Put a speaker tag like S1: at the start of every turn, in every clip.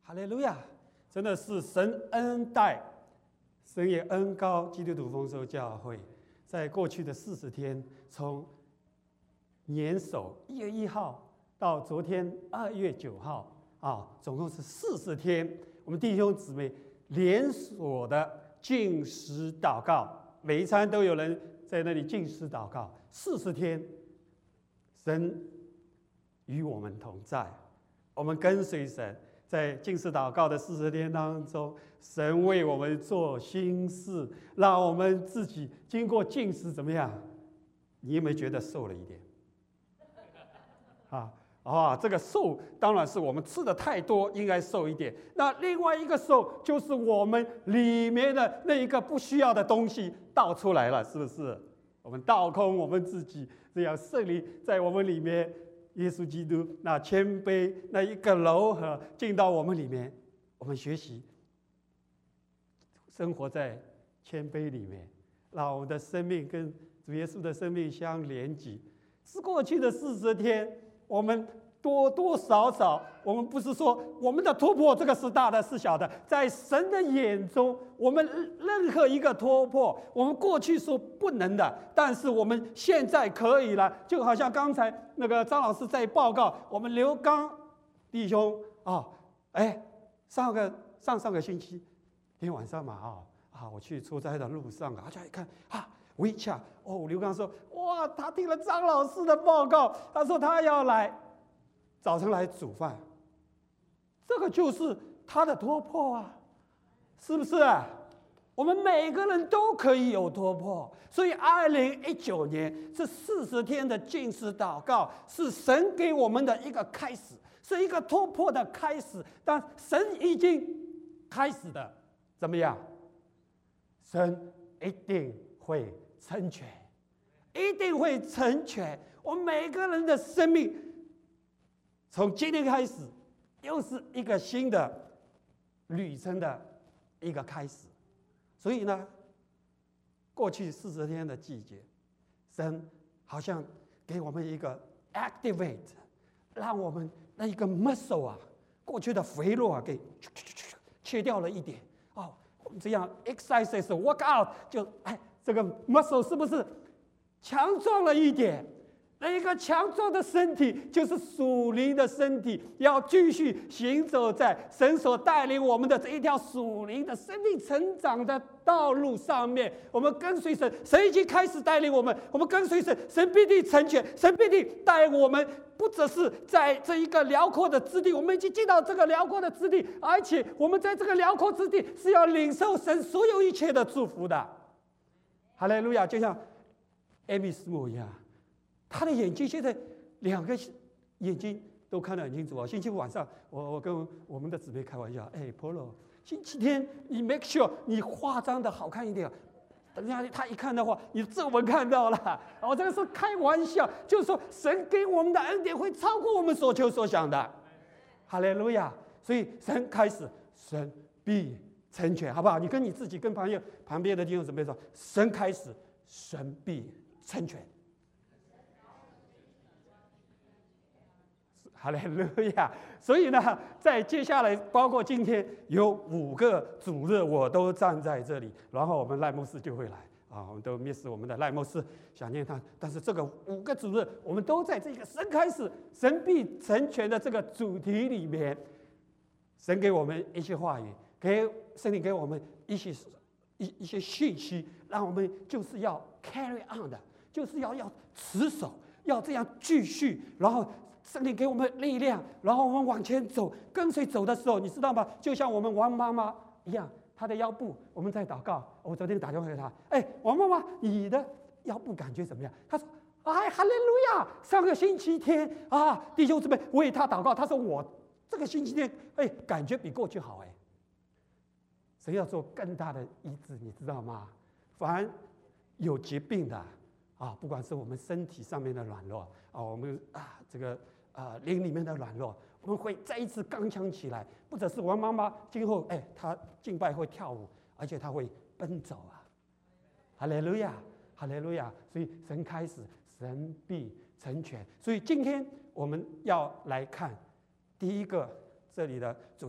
S1: 哈利路亚！真的是神恩待，神也恩膏基督徒丰收教会，在过去的40天，从年首1月1号到昨天2月9号总共是40天。我们弟兄姊妹连锁的禁食祷告，每一餐都有人在那里禁食祷告，40天，神与我们同在，我们跟随神。在禁食祷告的40天当中，神为我们做新事，让我们自己经过禁食怎么样？你有没有觉得瘦了一点？这个瘦当然是我们吃的太多，应该瘦一点。那另外一个瘦，就是我们里面的那一个不需要的东西倒出来了，是不是？我们倒空我们自己，这样圣灵在我们里面。耶稣基督那谦卑，那一个柔和进到我们里面，我们学习生活在谦卑里面，让我们的生命跟主耶稣的生命相连接。是过去的40天，我们多多少少，我们不是说我们的突破这个是大的是小的，在神的眼中，我们任何一个突破，我们过去说不能的，但是我们现在可以了。就好像刚才那个张老师在报告，我们刘刚弟兄上个星期天晚上嘛我去出差的路上就一看WeChat刘刚说哇，他听了张老师的报告，他说他要来。早晨来煮饭，这个就是他的突破啊，是不是？我们每个人都可以有突破，所以2019年这40天的禁食祷告，是神给我们的一个开始，是一个突破的开始。但神已经开始的怎么样？神一定会成全，一定会成全我们每个人的生命。从今天开始，又是一个新的旅程的一个开始。所以呢，过去40天的季节，神好像给我们一个 activate， 让我们那一个 muscle 过去的肥肉给切掉了一点我们这样 exercise work out 就这个 muscle 是不是强壮了一点？那一个强壮的身体，就是属灵的身体，要继续行走在神所带领我们的这一条属灵的生命成长的道路上面。我们跟随神，神已经开始带领我们，我们跟随神，神必定成全，神必定带我们，不只是在这一个辽阔的之地，我们已经进到这个辽阔的之地，而且我们在这个辽阔之地是要领受神所有一切的祝福的。哈利路亚！就像艾米斯姆一样。他的眼睛现在2个眼睛都看得很清楚星期五晚上，我跟我们的姊妹开玩笑，Polo， 星期天你 make sure 你化妆的好看一点，等下他一看的话，你皱纹看到了。我这个是开玩笑，就是说神给我们的恩典会超过我们所求所想的。哈利路亚！所以神开始，神必成全，好不好？你跟你自己跟旁边的弟兄姊妹说，神开始，神必成全。哈利路亚！所以呢，在接下来，包括今天有5个主日，我都站在这里，然后我们赖牧师就会来我们都miss我们的赖牧师，想念他。但是这个5个主日，我们都在这个神开始、神必成全的这个主题里面，神给我们一些话语，圣灵给我们一些讯息，让我们就是要 carry on 的，就是要持守，要这样继续，然后。圣灵给我们力量，然后我们往前走，跟随走的时候，你知道吗？就像我们王妈妈一样，她的腰部，我们在祷告。我昨天打电话给她，王妈妈，你的腰部感觉怎么样？她说，哈利路亚！上个星期天弟兄姊妹为她祷告，她说我这个星期天，感觉比过去好神要做更大的医治，你知道吗？凡有疾病的不管是我们身体上面的软弱我们这个灵里面的软弱，我们会再一次刚强起来。不只是王妈妈今后她敬拜会跳舞，而且她会奔走哈利路亚，哈利路亚！所以神开始，神必成全。所以今天我们要来看第一个这里的主题，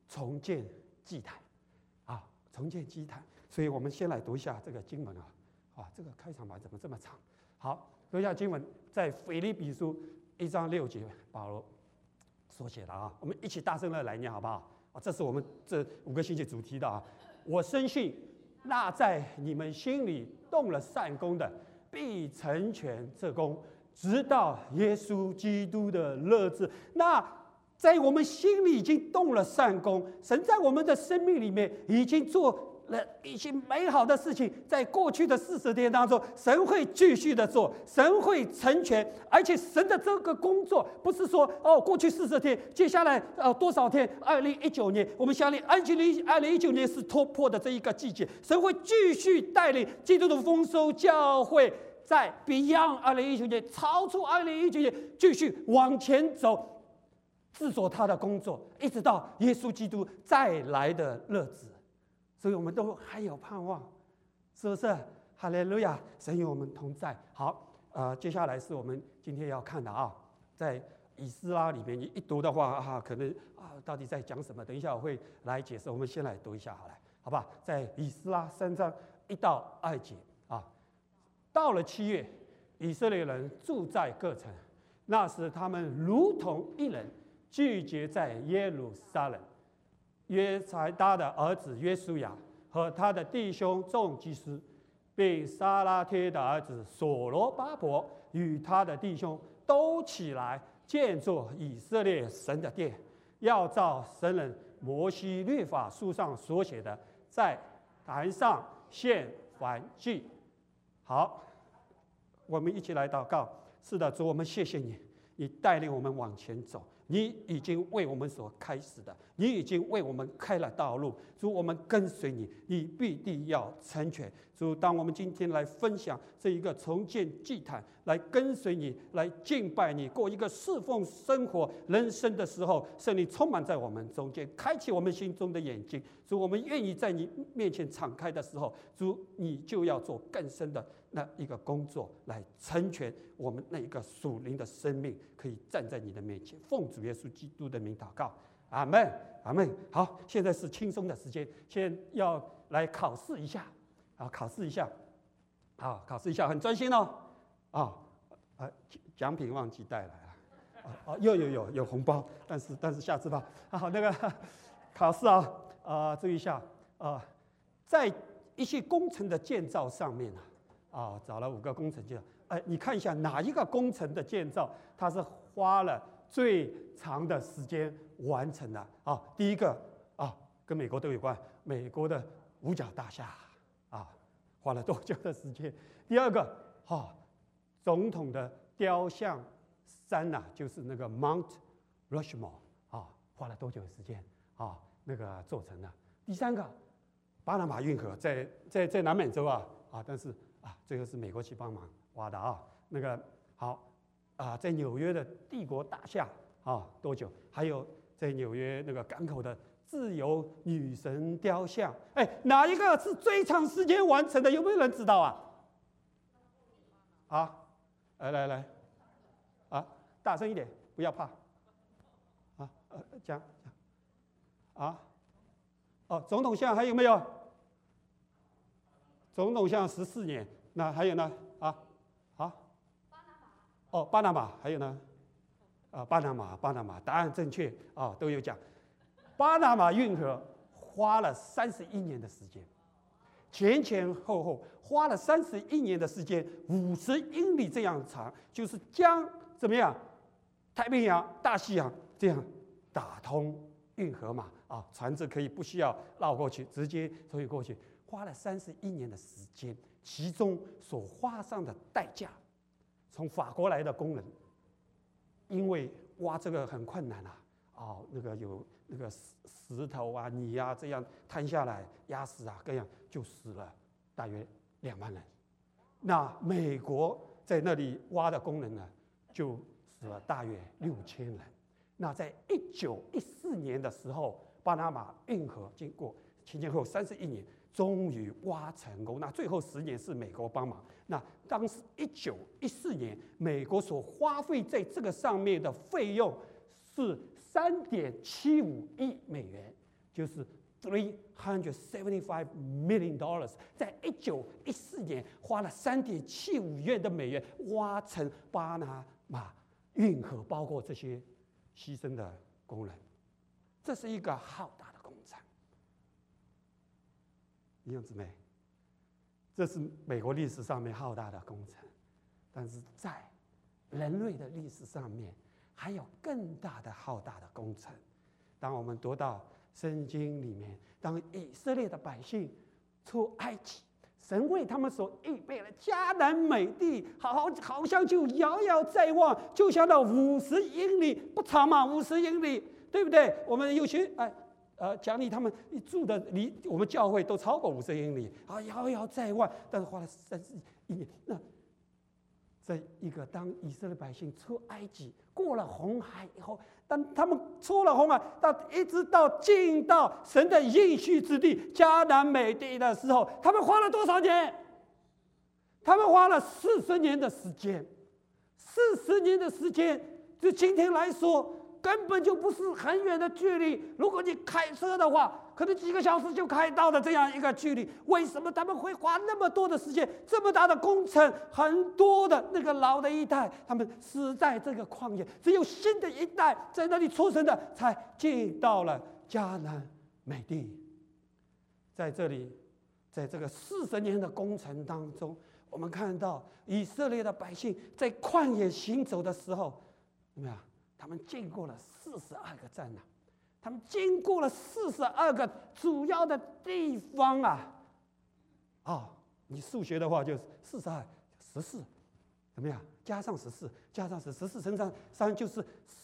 S1: 重建祭坛，啊，重建祭坛。所以我们先来读一下这个经文啊，这个开场白怎么这么长？好，读一下经文，在腓立比书1章6节，保罗所写的啊，我们一起大声的来念好不好？这是我们这5个星期主题的啊。我深信，那在你们心里动了善功的，必成全这功，直到耶稣基督的日子。那在我们心里已经动了善功，神在我们的生命里面已经做了一些美好的事情，在过去的40天当中，神会继续的做，神会成全，而且神的这个工作不是说过去40天，接下来多少天？2019年，我们相信2019年是突破的这一个季节，神会继续带领基督的丰收教会，在 Beyond 2019年，超出2019年，继续往前走，制作他的工作，一直到耶稣基督再来的日子。所以我们都还有盼望，是不是？哈利路亚！神与我们同在。好，接下来是我们今天要看的啊，在以斯拉里面，你一读的话可能到底在讲什么？等一下我会来解释。我们先来读一下，好吧？在以斯拉3章1到2节啊，到了7月，以色列人住在各城，那时他们如同一人，聚集在耶路撒冷。约才达的儿子约书亚和他的弟兄众祭司，并撒拉帖的儿子所罗巴伯与他的弟兄都起来建造以色列神的殿，要照神人摩西律法书上所写的，在坛上献燔祭。好，我们一起来祷告。是的，主，我们谢谢你，你带领我们往前走。你已经为我们所开始的，你已经为我们开了道路。主，我们跟随你，你必定要成全。主，当我们今天来分享这一个重建祭坛，来跟随你，来敬拜你，过一个侍奉生活人生的时候，圣灵充满在我们中间，开启我们心中的眼睛。主，我们愿意在你面前敞开的时候，主，你就要做更深的那一个工作，来成全我们那一个属灵的生命，可以站在你的面前。奉主耶稣基督的名祷告，阿门，阿门。好，现在是轻松的时间，先要来考试一下，考试一下，考试一下，很专心哦，奖品忘记带来了，有红包，但是下次吧。好，那个考试注意一下在一些工程的建造上面找了5个工程建造，你看一下哪一个工程的建造它是花了最长的时间完成的第一个跟美国都有关，美国的五角大厦花了多久的时间？第二个总统的雕像山就是那个 Mount Rushmore 花了多久的时间那个做成的？第三个巴拿马运河在南美洲但是最后是美国去帮忙挖的那个好在纽约的帝国大厦多久？还有在纽约那个港口的自由女神雕像，哪一个是最长时间完成的？有没有人知道来大声一点，不要怕讲总统像还有没有？总统像14年，那还有呢？巴拿马还有呢？巴拿马，答案正确都有讲。巴拿马运河花了31年的时间，前后花了31年的时间，50英里这样长，就是将怎么样？太平洋、大西洋这样打通运河嘛船只可以不需要绕过去，直接可以过去，花了31年的时间，其中所花上的代价，从法国来的工人，因为挖这个很困难那个有那个石头泥这样摊下来压死各样就死了大约2万人。那美国在那里挖的工人呢，就死了大约6000人。那在1914年的时候，巴拿马运河经过前后31年，终于挖成功。那最后10年是美国帮忙。那当时1914年，美国所花费在这个上面的费用是3.75亿美元。 就是$375 million， 在1914年花了3.75亿的美元挖成巴拿马运河，包括这些牺牲的工人。这是一个浩大的工程。弟兄姊妹，这是美国历史上面浩大的工程，但是在人类的历史上面还有更大的浩大的工程。当我们读到圣经里面，当以色列的百姓出埃及，神为他们所预备了迦南美地，好像就遥遥在望，就像那50英里，不长嘛，50英里，对不对？我们有些讲理他们住的离我们教会都超过50英里啊，遥遥在望。但是花了31年。那这一个当以色列百姓出埃及，过了红海以后，当他们出了红海，一直到进到神的应许之地迦南美地的时候，他们花了多少年？他们花了40年的时间。40年的时间，就今天来说，根本就不是很远的距离。如果你开车的话，可能几个小时就开到的这样一个距离。为什么他们会花那么多的时间？这么大的工程，很多的那个老的一代，他们死在这个旷野，只有新的一代在那里出生的，才进到了迦南美地。在这里，在这个40年的工程当中，我们看到以色列的百姓在旷野行走的时候，怎么样？他们经过了42个站啊，他们经过了42个主要的地方啊。你数学的话就是42、14，怎么样？加上14，加上14乘上3就是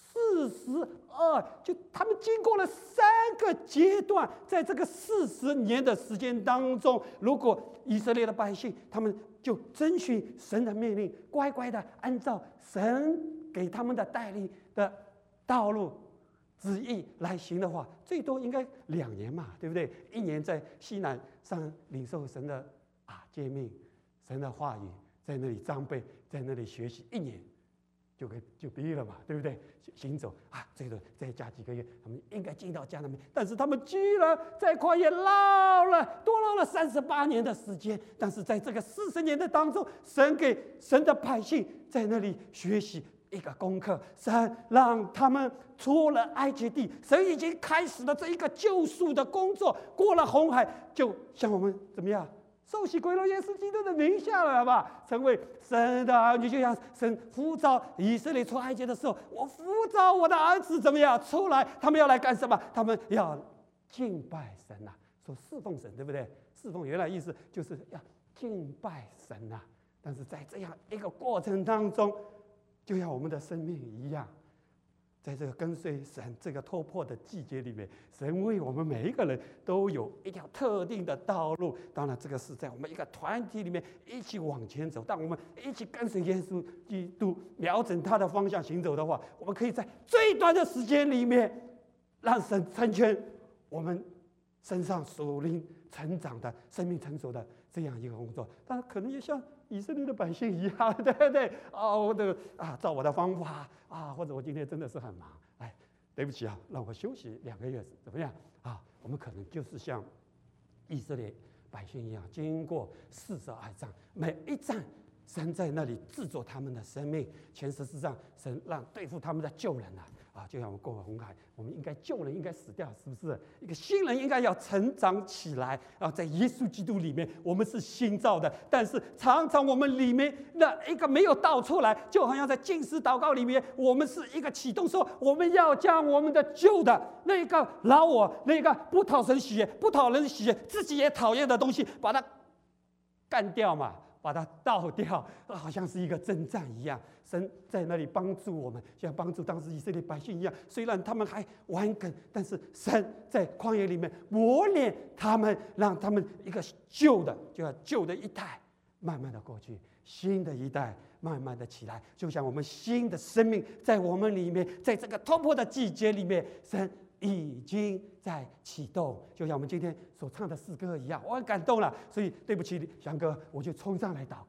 S1: 42。就他们经过了3个阶段，在这个40年的时间当中，如果以色列的百姓他们就遵循神的命令，乖乖的按照神给他们的带领的道路旨意来行的话，最多应该2年嘛，对不对？1年在西南上领受神的诫命，神的话语，在那里装备，在那里学习，1年就毕业了嘛，对不对？行走最多再加几个月，他们应该进到迦南美。但是他们居然在旷野多捞了38年的时间。但是在这个40年的当中，神给神的百姓在那里学习一个功课，神让他们出了埃及地，神已经开始了这一个救赎的工作。过了红海，就像我们怎么样？受洗归入耶稣基督的名下了，好不好？成为神的儿女，就像神呼召以色列出埃及的时候，我呼召我的儿子怎么样出来？他们要来干什么？他们要敬拜神啊，说侍奉神，对不对？侍奉原来意思就是要敬拜神啊。但是在这样一个过程当中，就像我们的生命一样，在这个跟随神这个突破的季节里面，神为我们每一个人都有一条特定的道路。当然，这个是在我们一个团体里面一起往前走。当我们一起跟随耶稣基督，瞄准他的方向行走的话，我们可以在最短的时间里面，让神成全我们身上属灵成长的生命成熟的这样一个工作。但可能也像以色列的百姓一样，对不对？照我的方法或者我今天真的是很忙，对不起让我休息2个月，怎么样我们可能就是像以色列百姓一样，经过42仗，每一仗神在那里制作他们的生命。前14仗神让对付他们的旧人就像我们过了红海，我们应该旧人应该死掉，是不是？一个新人应该要成长起来在耶稣基督里面，我们是新造的。但是常常我们里面那一个没有倒出来，就好像在禁食祷告里面，我们是一个启动说，我们要将我们的旧的那个老我，那个不讨神喜悦、不讨人喜悦、自己也讨厌的东西，把它干掉嘛，把它倒掉，好像是一个征战一样。神在那里帮助我们，像帮助当时以色列百姓一样。虽然他们还顽梗，但是神在旷野里面磨练他们，让他们一个旧的一代慢慢的过去，新的一代慢慢的起来。就像我们新的生命在我们里面，在这个突破的季节里面，神已经在启动，就像我们今天所唱的诗歌一样，我很感动了。所以对不起翔哥，我就冲上来祷告，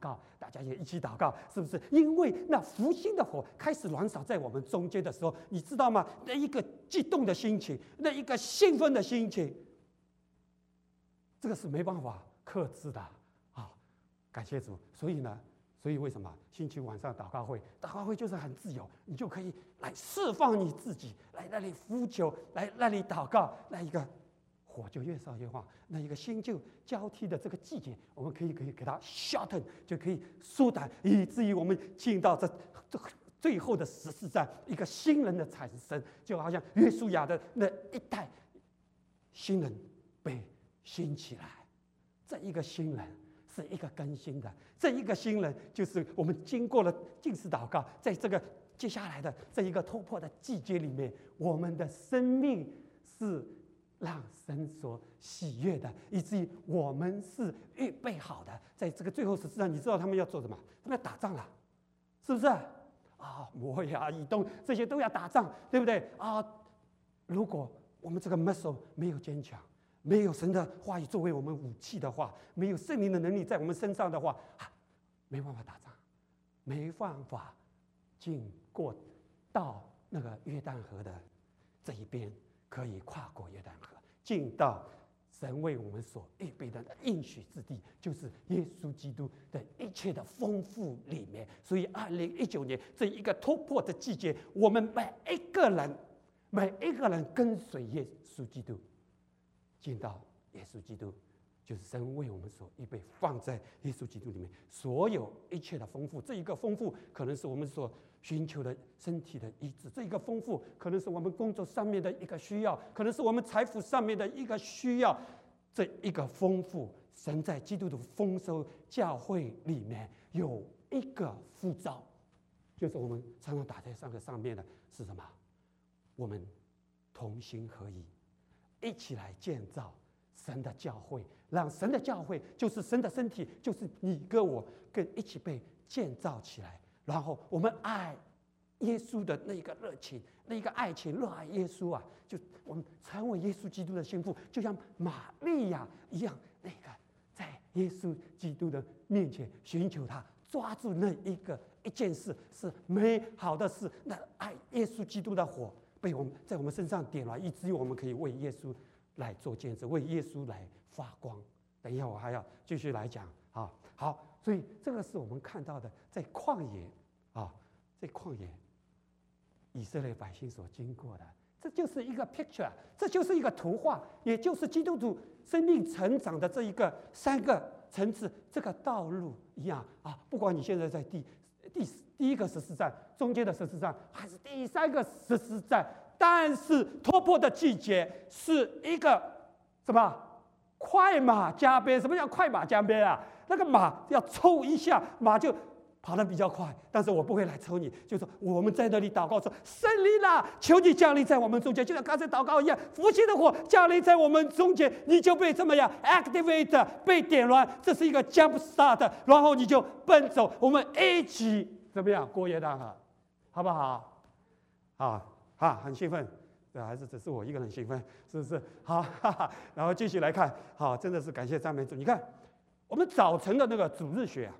S1: 家也一起祷告，是不是？因为那福音的火开始燃烧在我们中间的时候，你知道吗？那一个激动的心情，那一个兴奋的心情，这个是没办法克制的啊！感谢主。所以为什么星期五晚上祷告会就是很自由，你就可以来释放你自己，来那里呼求，来那里祷告，那一个火就越烧越旺，那一个新旧交替的这个季节，我们可以给它 shorten， 就可以缩短，以至于我们进到这最后的14站，一个新人的产生，就好像约书亚的那一代新人被兴起来，这一个新人是一个更新的，这一个新人就是我们经过了禁食祷告，在这个接下来的这一个突破的季节里面，我们的生命是让神所喜悦的，以至于我们是预备好的。在这个最后14站，你知道他们要做什么？他们要打仗了，是不是？摩押、以东这些都要打仗，对不对？如果我们这个 muscle 没有坚强，没有神的话语作为我们武器的话，没有圣灵的能力在我们身上的话，没办法打仗，没办法经过到那个约旦河的这一边，可以跨过约旦河，进到神为我们所预备的应许之地，就是耶稣基督的一切的丰富里面。所以2019年这一个突破的季节，我们每一个人跟随耶稣基督，进到耶稣基督，就是神为我们所预备放在耶稣基督里面所有一切的丰富。这一个丰富可能是我们所寻求的身体的医治，这一个丰富可能是我们工作上面的一个需要，可能是我们财富上面的一个需要。这一个丰富，神在基督的丰收教会里面有一个呼召，就是我们常常打在上面的是什么？我们同心合意，一起来建造神的教会，让神的教会就是神的身体，就是你跟我跟一起被建造起来。然后我们爱耶稣的那一个热情，那一个爱情，热爱耶稣啊，就我们成为耶稣基督的心腹，就像玛利亚一样，那个在耶稣基督的面前寻求他，抓住那一件事是美好的事，那爱耶稣基督的火被我们在我们身上点燃，以至于我们可以为耶稣来做见证，为耶稣来发光。等一下我还要继续来讲啊。好，所以这个是我们看到的，在旷野啊，在旷野以色列百姓所经过的，这就是一个 picture， 这就是一个图画，也就是基督徒生命成长的这一个3个层次，这个道路一样啊。不管你现在在第一个14站，中间的14站，还是第3个14站，但是突破的季节是一个什么？快马加鞭。什么叫快马加鞭啊？那个马要抽一下，马就跑得比较快，但是我不会来抽你。就是说我们在那里祷告说：“圣灵啊，求你降临在我们中间，就像刚才祷告一样，福气的火降临在我们中间，你就被怎么样 activate 被点燃，这是一个 jump start， 然后你就奔走，我们一起怎么样过约旦河，好不好？很兴奋。”对，还是只是我一个人兴奋，是不是？好，然后继续来看，好，真的是感谢赞美主。你看，我们早晨的那个主日学啊，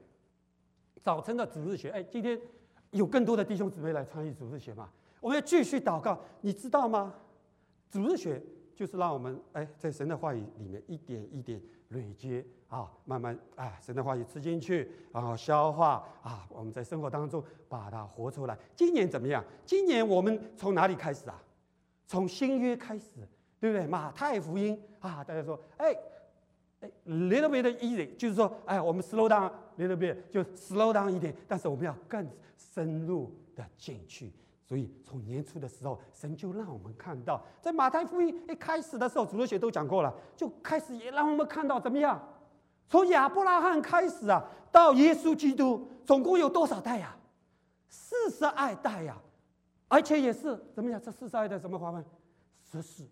S1: 今天有更多的弟兄姊妹来参与主日学嘛？我们要继续祷告，你知道吗？主日学就是让我们在神的话语里面一点一点累积啊，慢慢神的话语吃进去，然后消化啊，我们在生活当中把它活出来。今年怎么样？今年我们从哪里开始啊？从新约开始，对不对？马太福音啊，大家说，little bit easy， 就是说，我们 slow down little bit， 就 slow down 一点，但是我们要更深入的进去。所以从年初的时候，神就让我们看到，在马太福音一开始的时候，主日学都讲过了，就开始也让我们看到怎么样？从亚伯拉罕开始啊，到耶稣基督，总共有多少代呀？42代呀！而且也是怎么样？这42代怎么划分？14，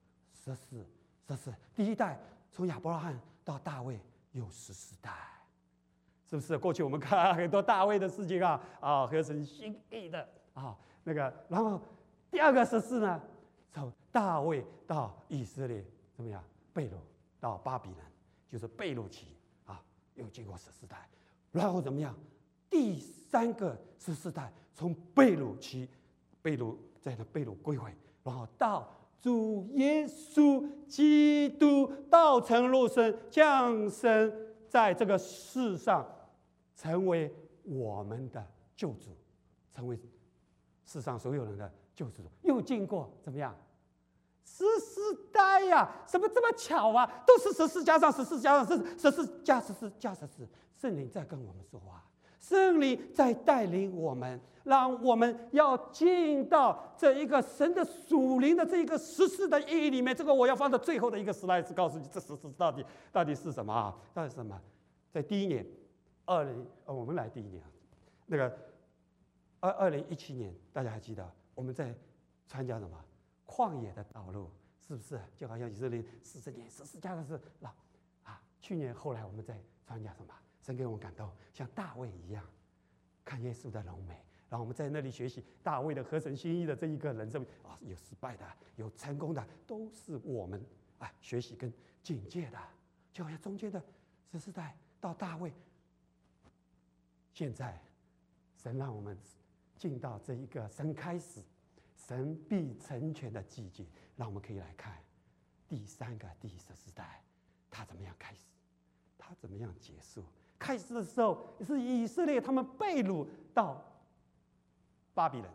S1: 第一代从亚伯拉罕到大卫有14代，是不是？过去我们看很多大卫的事情啊，合神心意的啊，那个，然后第二个14呢，从大卫到以色列怎么样？被掳到巴比伦，就是被掳期啊，又经过14代。 然后怎么样？第3个十世代从被掳期，被掳在那被掳归回，然后到主耶稣基督道成肉身降生在这个世上，成为我们的救主，成为世上所有人的救主。又经过怎么样十世代呀？怎么这么巧啊？都是14加上14加上14加14加14，圣灵在跟我们说话，圣灵在带领我们，让我们要进到这一个神的属灵的这一个实事的意义里面。这个我要放到最后的一个slide，告诉你这实事到底是什么啊？到底是什么？在第一年，我们来第一年，那个2017年，大家还记得我们在参加什么旷野的道路，是不是？就好像以色列40年14加的是去年后来我们在参加什么？神给我们感动，像大卫一样，看耶稣的荣美。然后我们在那里学习大卫的合神心意的这一个人生有失败的，有成功的，都是我们学习跟警戒的。就好像中间的十世代到大卫，现在神让我们进到这一个神开始、神必成全的季节，让我们可以来看第3个第十世代，他怎么样开始，他怎么样结束。开始的时候是以色列他们被掳到巴比伦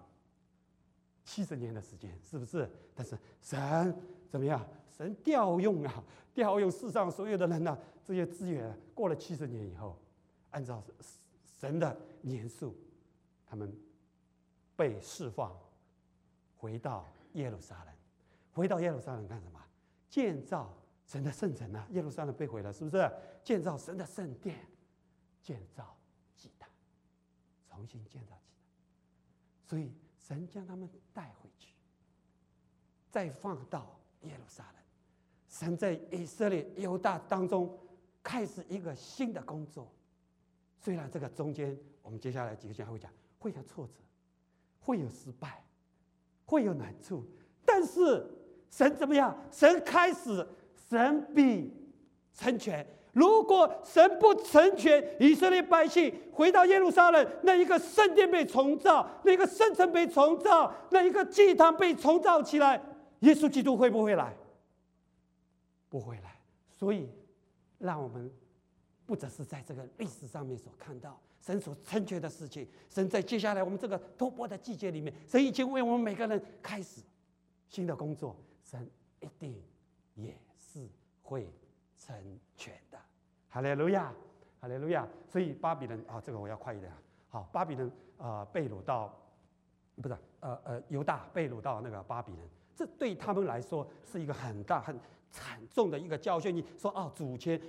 S1: 70年的时间，是不是？但是神怎么样？神调用世上所有的人这些资源，过了70年以后，按照神的年数，他们被释放，回到耶路撒冷。回到耶路撒冷干什么？建造神的圣城耶路撒冷被毁了，是不是？建造神的圣殿，建造祭坛，重新建造祭坛。所以神将他们带回去，再放到耶路撒冷。神在以色列犹大当中开始一个新的工作。虽然这个中间，我们接下来几个讲会讲，会有挫折，会有失败，会有难处，但是神怎么样？神开始，神必成全。如果神不成全，以色列百姓回到耶路撒冷，那一个圣殿被重造，那一个圣城被重造，那一个祭坛被重造起来，耶稣基督会不会来？不会来。所以让我们不只是在这个历史上面所看到神所成全的事情，神在接下来我们这个托钵的季节里面，神已经为我们每个人开始新的工作，神一定也是会成全的。哈利路亚，哈利路亚。所以巴比伦这个我要快一点。好，巴比伦被掳到，不是犹大被掳到那个巴比伦，这对他们来说是一个很大很惨重的一个教训。你说主前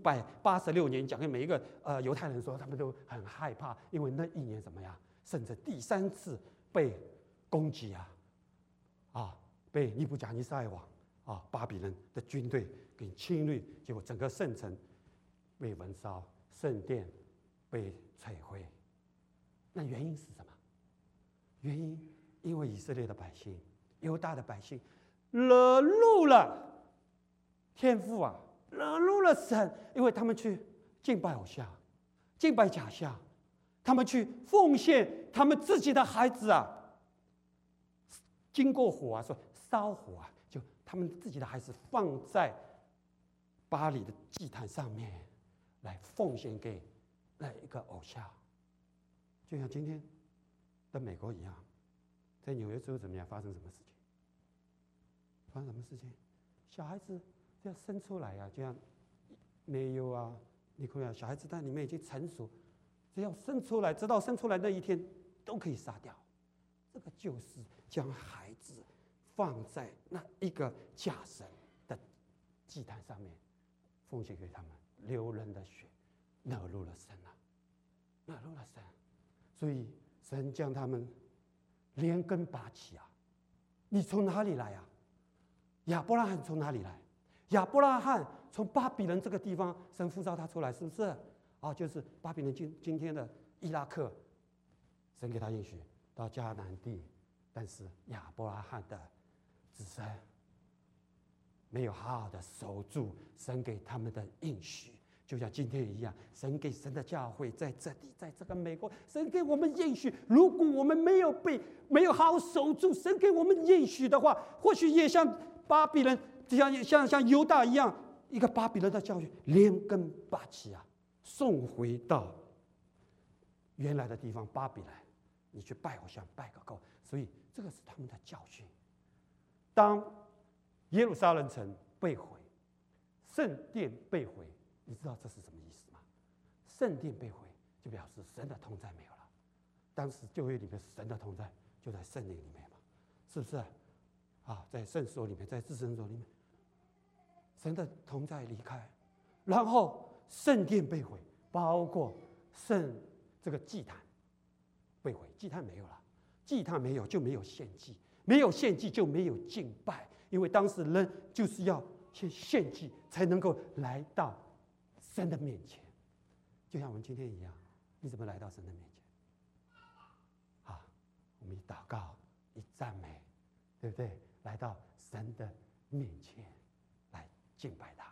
S1: 586年，讲给每一个犹太人说，他们都很害怕，因为那一年怎么样？甚至第3次被攻击被尼布甲尼撒王巴比伦的军队给侵略，结果整个圣城被焚烧，圣殿被摧毁。那原因是什么？原因因为以色列的百姓、犹大的百姓惹怒了天父惹怒了神，因为他们去敬拜偶像、敬拜假象，他们去奉献他们自己的孩子经过火说烧火就他们自己的孩子放在巴黎的祭坛上面来奉献给那一个偶像，就像今天的美国一样，在纽约州怎么样？发生什么事情？发生什么事情？小孩子要生出来就像没有你看小孩子在里面已经成熟，只要生出来，直到生出来那一天都可以杀掉。这个就是将孩子放在那一个假神的祭坛上面，奉献给他们，流人的血，惹怒了神惹怒了神。所以神将他们连根拔起你从哪里来亚伯拉罕从哪里来？亚伯拉罕从巴比伦这个地方，神呼召他出来，是不是？就是巴比伦今天的伊拉克，神给他应许到迦南地，但是亚伯拉罕的子孙没有好好的守住神给他们的应许， 就像今天一样，神给神的教会在这里，在这个美国，神给我们应许，如果我们没有好好守住神给我们应许的话，或许也像巴比伦，像犹大一样，一个巴比伦的教训，连根拔起啊，送回到原来的地方巴比伦，你去拜偶像，拜个够。所以这个是他们的教训。当耶路撒冷城被毁，圣殿被毁，你知道这是什么意思吗？圣殿被毁，就表示神的同在没有了。当时旧约里面神的同在就在圣灵里面嘛，是不是？在圣所里面，在至圣所里面，神的同在离开，然后圣殿被毁，包括这个祭坛被毁，祭坛没有了，祭坛没有就没有献祭，没有献祭就没有敬拜，因为当时人就是要先献祭才能够来到神的面前，就像我们今天一样，你怎么来到神的面前？我们一祷告，一赞美，对不对？来到神的面前来敬拜他。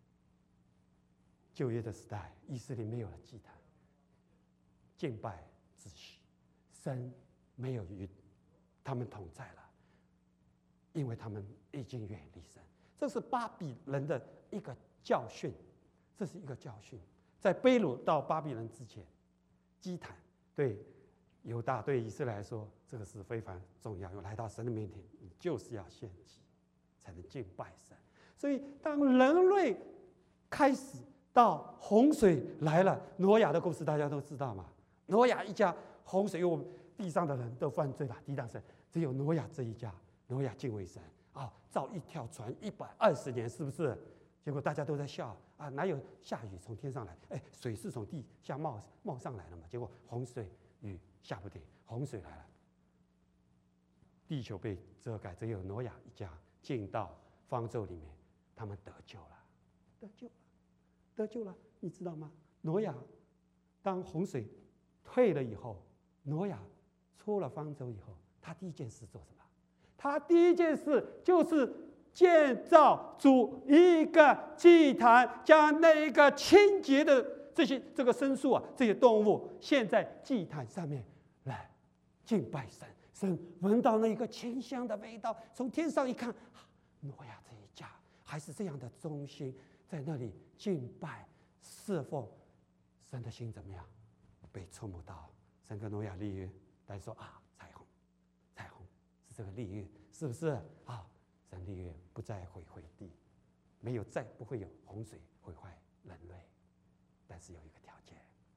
S1: 旧约的时代，以色列没有了祭坛，敬拜秩序，神没有与他们同在了，因为他们已经远离神。这是巴比伦的一个教训，这是一个教训。在被掳到巴比伦之前，祭坛对犹大对以色列来说，这个是非常重要。来到神的面前，你就是要献祭，才能敬拜神。所以，当人类开始到洪水来了，挪亚的故事大家都知道嘛？挪亚一家洪水，因为我们地上的人都犯罪了，抵挡神，只有挪亚这一家，挪亚敬畏神造一条船120年，是不是？结果大家都在笑哪有下雨从天上来？水是从地下冒上来了嘛？结果洪水雨下不停，洪水来了，地球被遮盖，只有挪亚一家进到方舟里面，他们得救了，得救了，你知道吗？挪亚当洪水退了以后，挪亚出了方舟以后，他第一件事做什么？他第一件事就是建造出一个祭坛，将那个清洁的这个牲畜这些动物献在祭坛上面来敬拜神。神闻到那个清香的味道，从天上一看，挪亚这一家还是这样的忠心，在那里敬拜侍奉神的心怎么样？被触摸到。神跟挪亚立约，来说彩虹是这个立约，是不是神立约不再毁地，不会有洪水毁坏人类，但是有一个条件，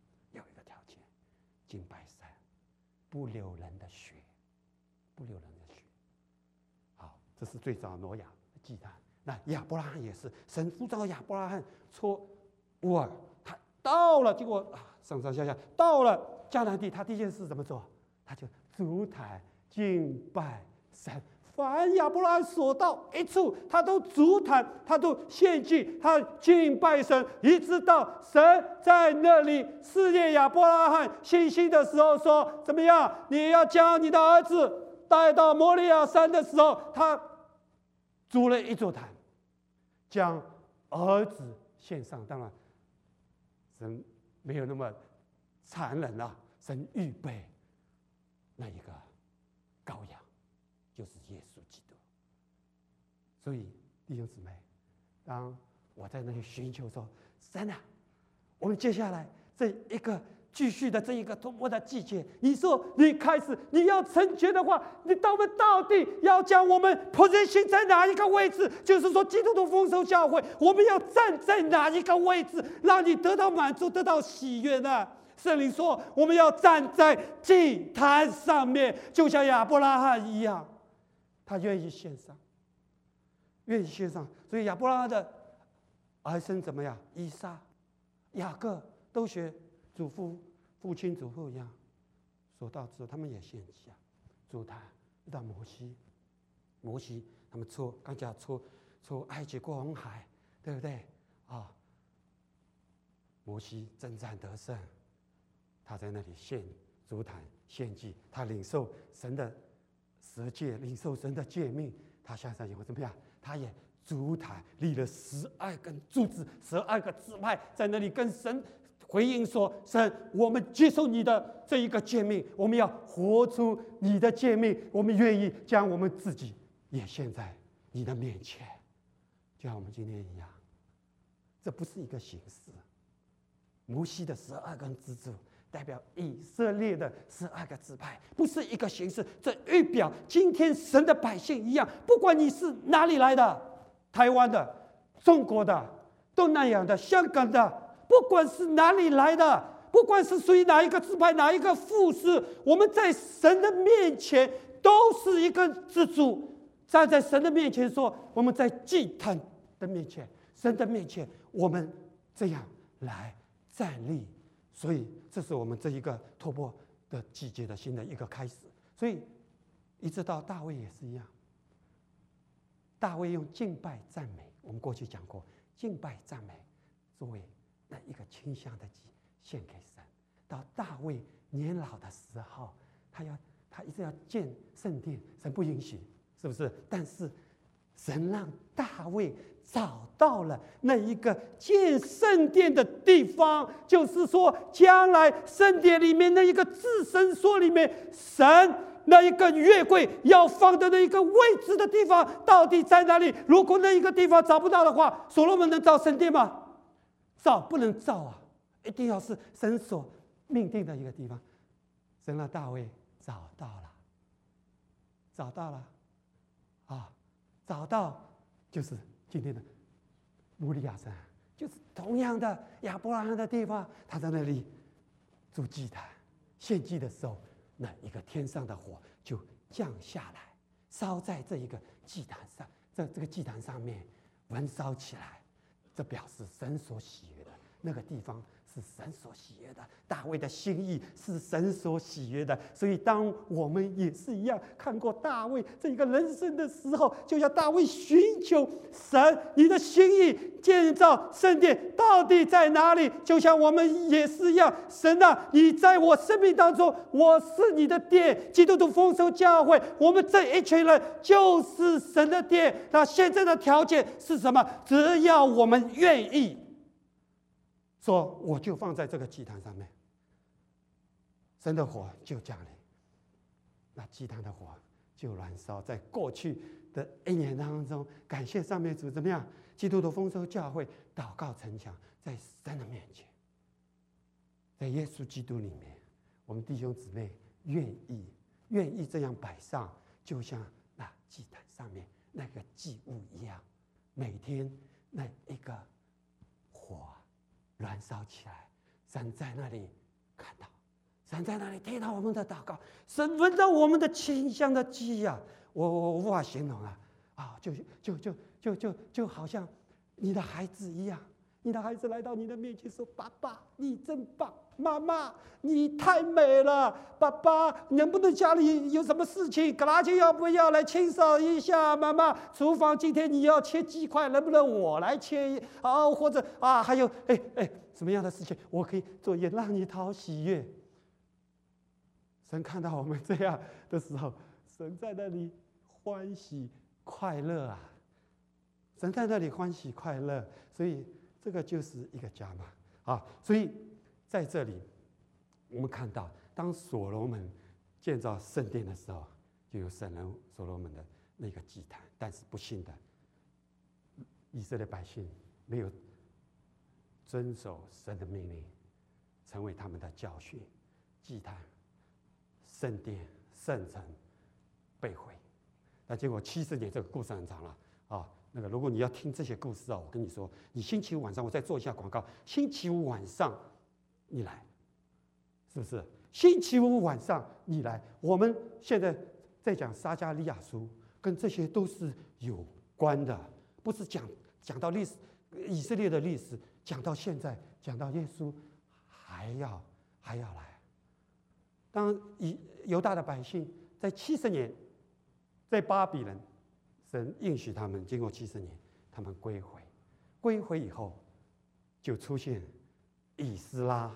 S1: 敬拜神，不流人的血，好，这是最早挪亚的祭坛。那亚伯拉罕也是，神呼召亚伯拉罕出乌尔，他到了，结果上下到了迦南地，他第一件事怎么做？他就筑坛敬拜神。凡亚伯拉罕所到一处，他都筑坛，他都献祭，他敬拜神，一直到神在那里试验亚伯拉罕信心的时候说：“怎么样？你要将你的儿子带到摩利亚山的时候，他筑了一座坛，将儿子献上。当然，神没有那么残忍神预备那一个羔羊。”就是耶稣基督。所以弟兄姊妹，当我在那里寻求说，神我们接下来这一个继续的这一个突破的季节，你说你要成全的话，你到底要将我们 position 在哪一个位置？就是说，基督徒丰收教会，我们要站在哪一个位置，让你得到满足，得到喜悦呢？圣灵说，我们要站在祭坛上面，就像亚伯拉罕一样。他愿意献上，所以亚伯拉罕的儿孙怎么样？以撒、雅各都学父亲祖父一样，所到之后他们也献祭筑坛。到摩西他们刚讲出埃及过红海，对不对摩西征战得胜，他在那里筑坛献祭，他领受神的十诫，领受神的诫命，他下山以后怎么样？他也烛台立了12根柱子，12个支派在那里跟神回应说：“神，我们接受你的这一个诫命，我们要活出你的诫命，我们愿意将我们自己也献在你的面前，就像我们今天一样。这不是一个形式。摩西的12根支柱代表以色列的12个支派，不是一个形式。这预表今天神的百姓一样，不管你是哪里来的，台湾的、中国的、东南亚的、香港的。”不管是哪里来的，不管是属于哪一个支派、哪一个副士，我们在神的面前都是一个支柱，站在神的面前说，我们在祭坛的面前、神的面前，我们这样来站立。所以，这是我们这一个突破的季节的新的一个开始。所以，一直到大卫也是一样，大卫用敬拜赞美，我们过去讲过，敬拜赞美作为那一个清香的祭献给神。到大卫年老的时候，他一直要建圣殿，神不允许，是不是？但是神让大卫找到了那一个建圣殿的地方，就是说，将来圣殿里面那一个至圣所里面，神那一个约柜要放的那一个位置的地方到底在哪里？如果那一个地方找不到的话，所罗门能造圣殿吗？造不能造啊，一定要是神所命定的一个地方。神让大卫找到了，找到就是今天的摩利亚山，就是同样的亚伯拉罕的地方，他在那里筑祭坛，献祭的时候，那一个天上的火就降下来，烧在这一个祭坛上，这个祭坛上面焚烧起来。这表示神所喜悦的那个地方是神所喜悦的，大卫的心意是神所喜悦的。所以，当我们也是一样看过大卫这一个人生的时候，就像大卫寻求神，你的心意建造圣殿到底在哪里？就像我们也是一样，神啊，你在我生命当中，我是你的殿。基督徒丰收教会，我们这一群人就是神的殿。那现在的条件是什么？只要我们愿意。说我就放在这个祭坛上面，神的火就降临，那祭坛的火就燃烧。在过去的1年当中，感谢上面主怎么样？基督徒丰收教会祷告城墙，在神的面前，在耶稣基督里面，我们弟兄姊妹愿意这样摆上，就像那祭坛上面那个祭物一样，每天那一个火燃烧起来，神在那里看到，神在那里听到我们的祷告，神闻到我们的清香的祭啊！我无法形容啊！就好像你的孩子一样，你的孩子来到你的面前说：“爸爸，你真棒！妈妈，你太美了！爸爸，能不能家里有什么事情，格拉姐要不要来清扫一下？妈妈，厨房今天你要切鸡块，能不能我来切？或者还有什么样的事情我可以做，也让你讨喜悦。”神看到我们这样的时候，神在那里欢喜快乐啊！神在那里欢喜快乐，所以这个就是一个家嘛所以在这里，我们看到，当所罗门建造圣殿的时候，就有神人所罗门的那个祭坛。但是不幸的，以色列百姓没有遵守神的命令，成为他们的教训。祭坛、圣殿、圣城被毁。那结果70年，这个故事很长了如果你要听这些故事我跟你说，你星期五晚上，我再做一下广告，星期五晚上你来，是不是？星期五晚上你来，我们现在在讲撒迦利亚书，跟这些都是有关的，不是讲到历史，以色列的历史，讲到现在，讲到耶稣还要来。当犹大的百姓在70年，在巴比伦，神应许他们，经过70年，他们归回。归回以后，就出现以斯拉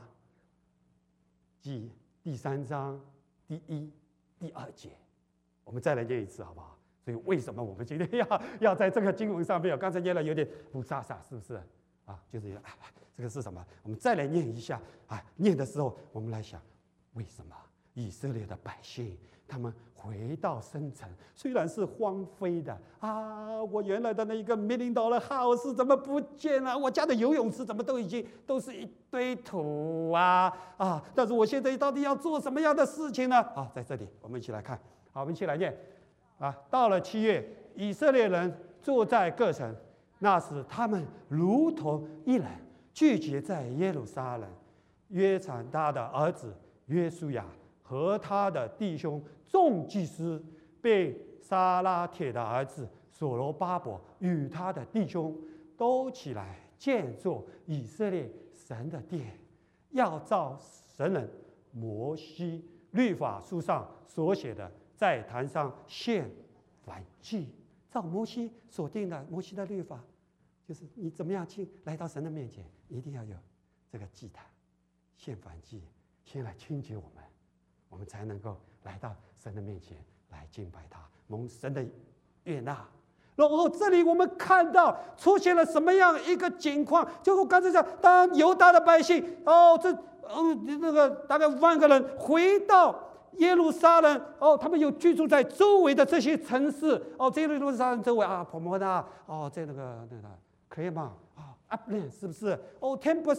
S1: 记第3章第1、第2节。我们再来念一次好不好？ 所以为什么我们今天要在这个经文上面？我刚才念了有点不沙沙，是不是？就是这个是什么？我们再来念一下念的时候，我们来想，为什么以色列的百姓他们回到深城，虽然是荒废的我原来的那一个$1,000,000 house 怎么不见了？我家的游泳池怎么都是一堆土但是我现在到底要做什么样的事情呢？在这里我们一起来看，我们一起来念到了7月，以色列人住在各城，那时他们如同一人聚集在耶路撒冷。约产他的儿子约书亚和他的弟兄众祭司，并撒拉铁的儿子所罗巴伯与他的弟兄，都起来建造以色列神的殿，要照神人摩西律法书上所写的，在坛上献燔祭。照摩西所定的摩西的律法，就是你怎么样来到神的面前，一定要有这个祭坛献燔祭，先来清洁我们才能够来到神的面前来敬拜他，蒙神的悦纳。然后这里我们看到出现了什么样一个情况？就是我刚才讲，当犹大的百姓那个大概5万个人回到耶路撒冷他们又居住在周围的这些城市这耶路撒冷周围婆摩纳在那个克雷玛Upland 是不是Temple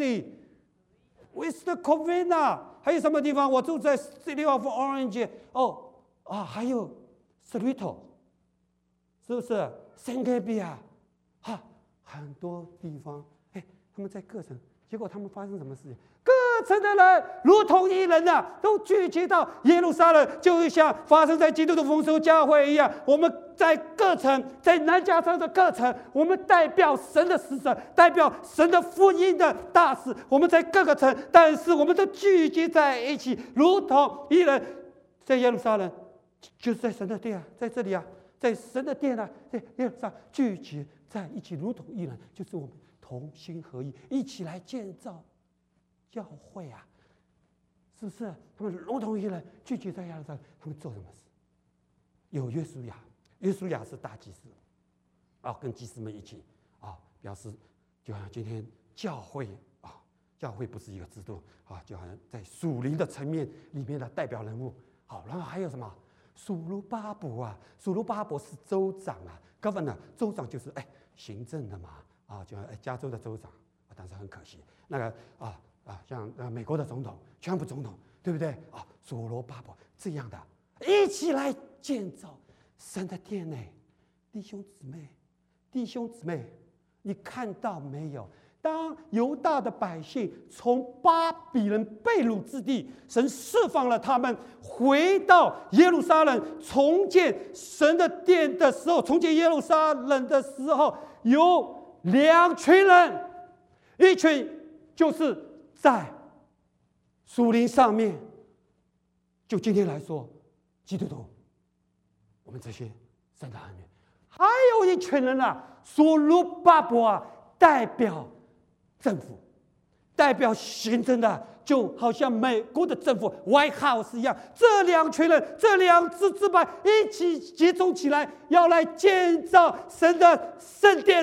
S1: City。West Covina， 还有什么地方？我住在 City of Orange， 还有 Cerrito， 是不是 San Gabriel 很多地方，他们在各城，结果他们发生什么事情？各城的人如同一人都聚集到耶路撒冷，就像发生在基督的丰收教会一样。我们在各城，在南加州的各城，我们代表神的使者，代表神的福音的大使。我们在各个城，但是我们都聚集在一起，如同一人。在耶路撒冷，就是在神的殿在这里在神的殿在耶路撒冷聚集在一起，如同一人，就是我们同心合意，一起来建造教会是不是？他们如同一人聚集在耶路撒冷，他们做什么事？有约书亚，约书亚是大祭司跟祭司们一起表示，就好像今天教会教会不是一个制度就好像在属灵的层面里面的代表人物。然后还有什么？属卢巴伯属卢巴伯是州长governor， 州长就是行政的嘛就加州的州长但是很可惜，那个像美国的总统，川普总统，对不对所罗巴伯这样的，一起来建造神的殿内。弟兄姊妹，你看到没有？当犹大的百姓从巴比伦被掳之地，神释放了他们，回到耶路撒冷重建神的殿的时候，重建耶路撒冷的时候，有2群人，一群就是在属灵上面，就今天来说，基督徒，我们这些神的儿女，还有一群人所罗巴伯代表政府，代表行政的，就好像美国的政府 White House 一样。这2群人，这2支支派一起集中起来，要来建造神的圣殿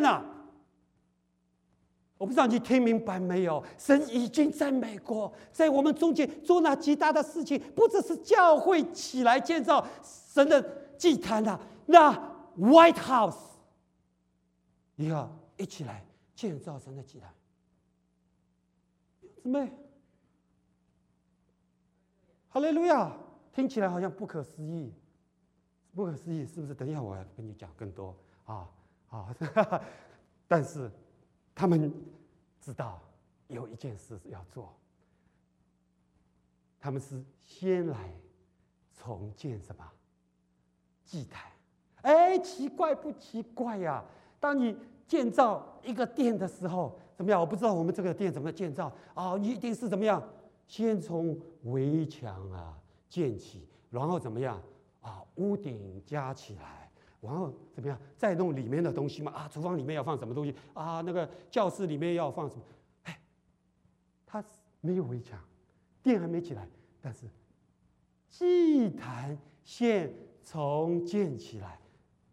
S1: 我不知道你听明白没有？神已经在美国，在我们中间做那极大的事情，不只是教会起来建造神的祭坛那 White House 也要一起来建造神的祭坛。姊妹，哈利路亚！听起来好像不可思议，不可思议，是不是？等一下我要跟你讲更多但是他们知道有一件事要做，他们是先来重建什么？祭坛。奇怪不奇怪呀？当你建造一个殿的时候，怎么样？我不知道我们这个殿怎么建造你一定是怎么样？先从围墙建起，然后怎么样屋顶加起来，然后怎么样？再弄里面的东西嘛厨房里面要放什么东西那个教室里面要放什么？它没有围墙，殿还没起来，但是祭坛先重建起来，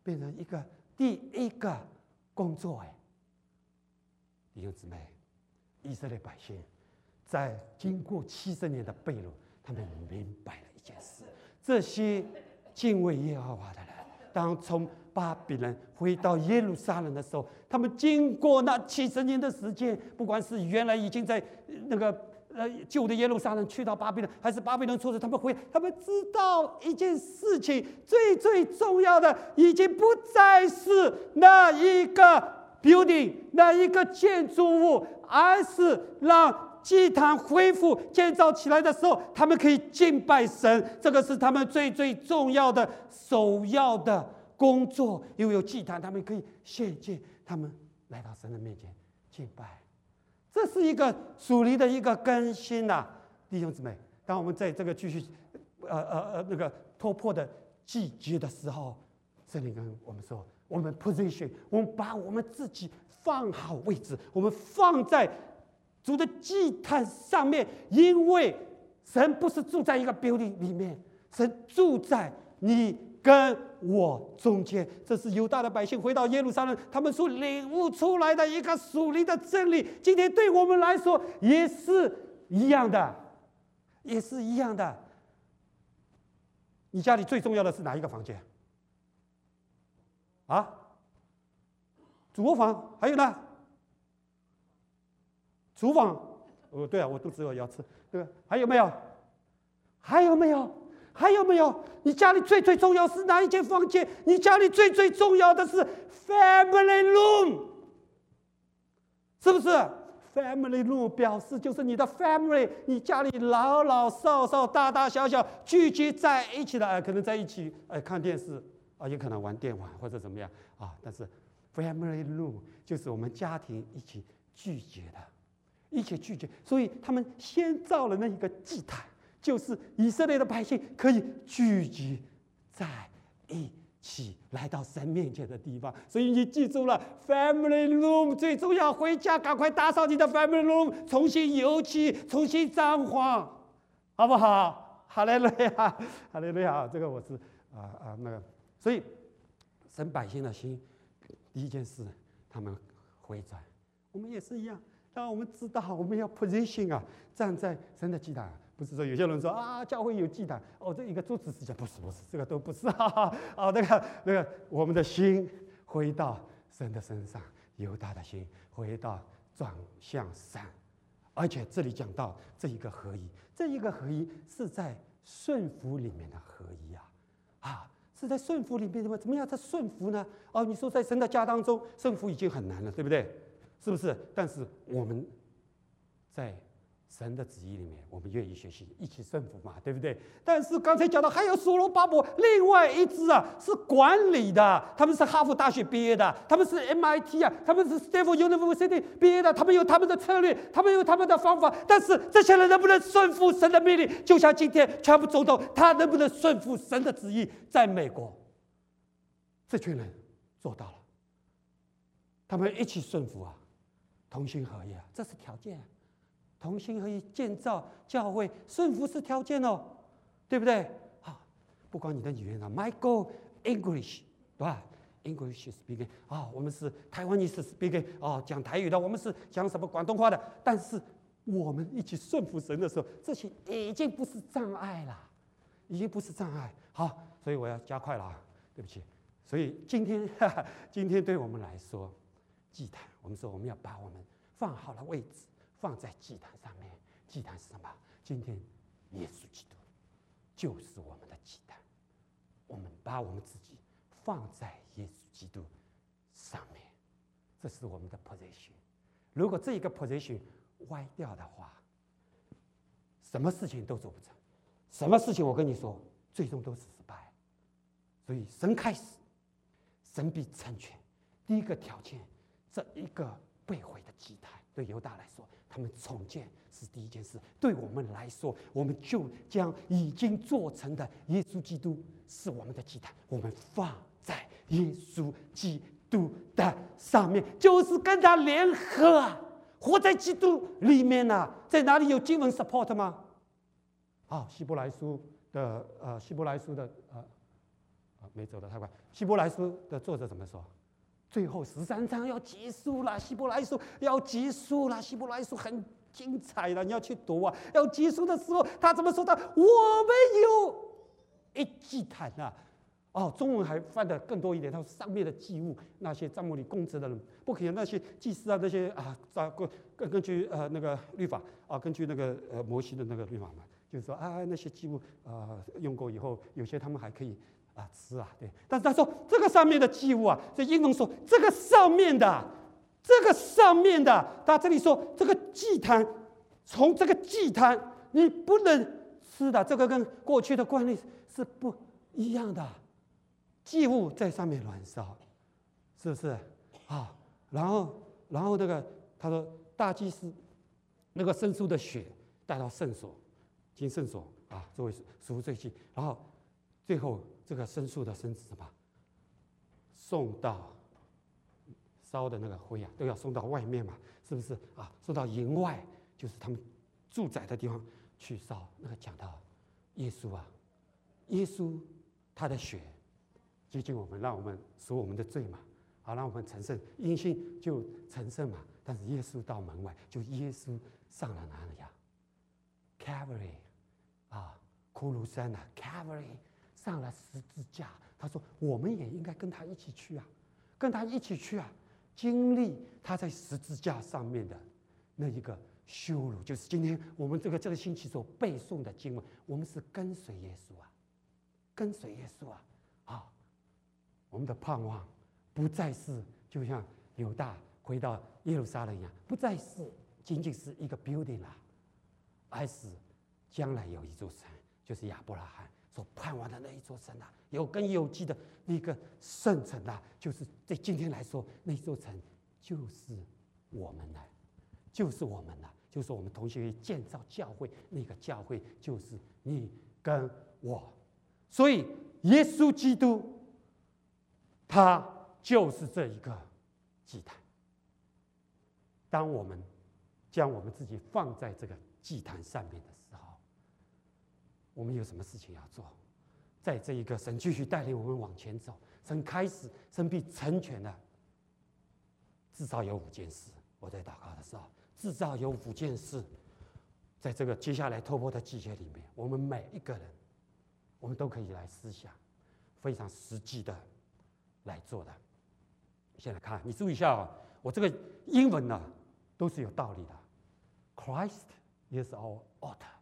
S1: 变成一个第一个工作。弟兄姊妹，以色列百姓在经过70年的被掳，他们明白了一件事：这些敬畏耶和华的人，当从巴比伦回到耶路撒冷的时候，他们经过那70年的时间，不管是原来已经在那个旧的耶路撒冷去到巴比伦，还是巴比伦出去，他们知道一件事情，最重要的已经不再是那一个 building 那一个建筑物，而是让祭坛恢复建造起来的时候，他们可以敬拜神，这个是他们最重要的首要的工作。因为有祭坛，他们可以献祭，他们来到神的面前敬拜。这是一个属灵的一个更新呐，弟兄姊妹。当我们在这个继续那个突破的季节的时候，圣灵跟我们说，我们 position， 我们把我们自己放好位置，我们放在主的祭坛上面，因为神不是住在一个 building 里面，神住在你跟我中间。这是犹大的百姓回到耶路撒冷，他们所领悟出来的一个属灵的真理，今天对我们来说也是一样的，也是一样的。你家里最重要的是哪一个房间？啊？主卧房，还有呢？厨房。对啊，我肚子饿要吃，对吧？还有没有？还有没有？还有没有？你家里最重要是哪一间房间？你家里最重要的是 family room， 是不是 ？family room 表示就是你的 family， 你家里老少大小聚集在一起的，可能在一起看电视啊，也可能玩电玩或者怎么样啊。但是 family room 就是我们家庭一起聚集的，一起聚集。所以他们先造了那一个祭坛。就是以色列的百姓可以聚集在一起，来到神面前的地方。所以你记住了 ，family room 最重要。回家赶快打扫你的 family room， 重新油漆，重新装潢，好不好？哈利路亚，哈利路亚！这个我是那个，所以神百姓的心，第一件事，他们回转。我们也是一样，当我们知道我们要 position 站在神的祭坛。不是说有些人说啊，教会有祭坛这一个做指示，不是，这个都不是那个，我们的心回到神的身上，犹大的心回到转向神，而且这里讲到这一个合一，这一个合一是在顺服里面的合一是在顺服里面怎么样？在顺服呢？你说在神的家当中，顺服已经很难了，对不对？是不是？但是我们在神的旨意里面，我们愿意学习一起顺服嘛，对不对？但是刚才讲到还有所罗巴伯，另外一支是管理的，他们是哈佛大学毕业的，他们是 MIT 他们是 Stanford University 毕业的，他们有他们的策略，他们有他们的方法。但是这些人能不能顺服神的命令？就像今天川普总统，他能不能顺服神的旨意？在美国，这群人做到了，他们一起顺服同心合一这是条件。同心合一建造教会，顺服是条件对不对？不管你的语言Michael English 对吧 ？English speaking 我们是台湾是 speaking 讲台语的，我们是讲什么广东话的。但是我们一起顺服神的时候，这些已经不是障碍了，已经不是障碍。好，所以我要加快了对不起。所以今天对我们来说，祭坛，我们说我们要把我们放好了位置。放在祭坛上面，祭坛是什么？今天耶稣基督就是我们的祭坛，我们把我们自己放在耶稣基督上面，这是我们的 position。如果这一个 position 歪掉的话，什么事情都做不成，什么事情我跟你说，最终都是失败。所以神开始，神必成全。第一个条件，这一个被毁的祭坛，对犹大来说。他们重建是第一件事，对我们来说，我们就将已经做成的耶稣基督是我们的祭坛，我们放在耶稣基督的上面，就是跟他联合活在基督里面在哪里有经文 support 吗？希伯来书的没走得太快。希伯来书的作者怎么说？最后13章要结束了，希伯来书要结束了，希伯来书很精彩了，你要去读啊。要结束的时候，他怎么说的？我们有一祭坛啊。中文还翻得更多一点，他说上面的祭物，那些帐幕里供职的人，不可以那些祭司啊，那些根据那个律法根据那个摩西的那个律法嘛，就是说那些祭物用过以后，有些他们还可以吃对。但是他说这个上面的祭物这英文说这个上面的，他这里说这个祭坛，从这个祭坛你不能吃的，这个跟过去的惯例是不一样的。祭物在上面燃烧，是不是然后那个他说大祭司那个牲畜的血带到圣所，进圣所作为赎罪祭，然后最后这个牲畜的身子什么送到烧的那个灰都要送到外面嘛，是不是送到营外，就是他们住宅的地方去烧。那个讲到耶稣耶稣他的血接近我们，让我们赎我们的罪嘛，让我们成圣，因信就成圣嘛。但是耶稣到门外，就耶稣上了哪里Calvary 骷髅山Calvary 上了十字架。他说我们也应该跟他一起去经历他在十字架上面的那一个羞辱，就是今天我们这个星期所背诵的经文，我们是跟随耶稣我们的盼望不再是就像犹大回到耶路撒冷一样，不再是仅仅是一个 building 而是将来有一座城，就是亚伯拉罕所盼望的那一座城有根有基的那个圣城就是在今天来说，那一座城就是我们就是我们同学建造教会，那个教会就是你跟我。所以耶稣基督他就是这一个祭坛。当我们将我们自己放在这个祭坛上面的时候，我们有什么事情要做？在这一个神继续带领我们往前走，神必成全的。至少有5件事，我在祷告的时候，至少有5件事，在这个接下来托钵的季节里面，我们每一个人，我们都可以来思想，非常实际的来做的。先来看，你注意一下我这个英文都是有道理的。Christ is our altar.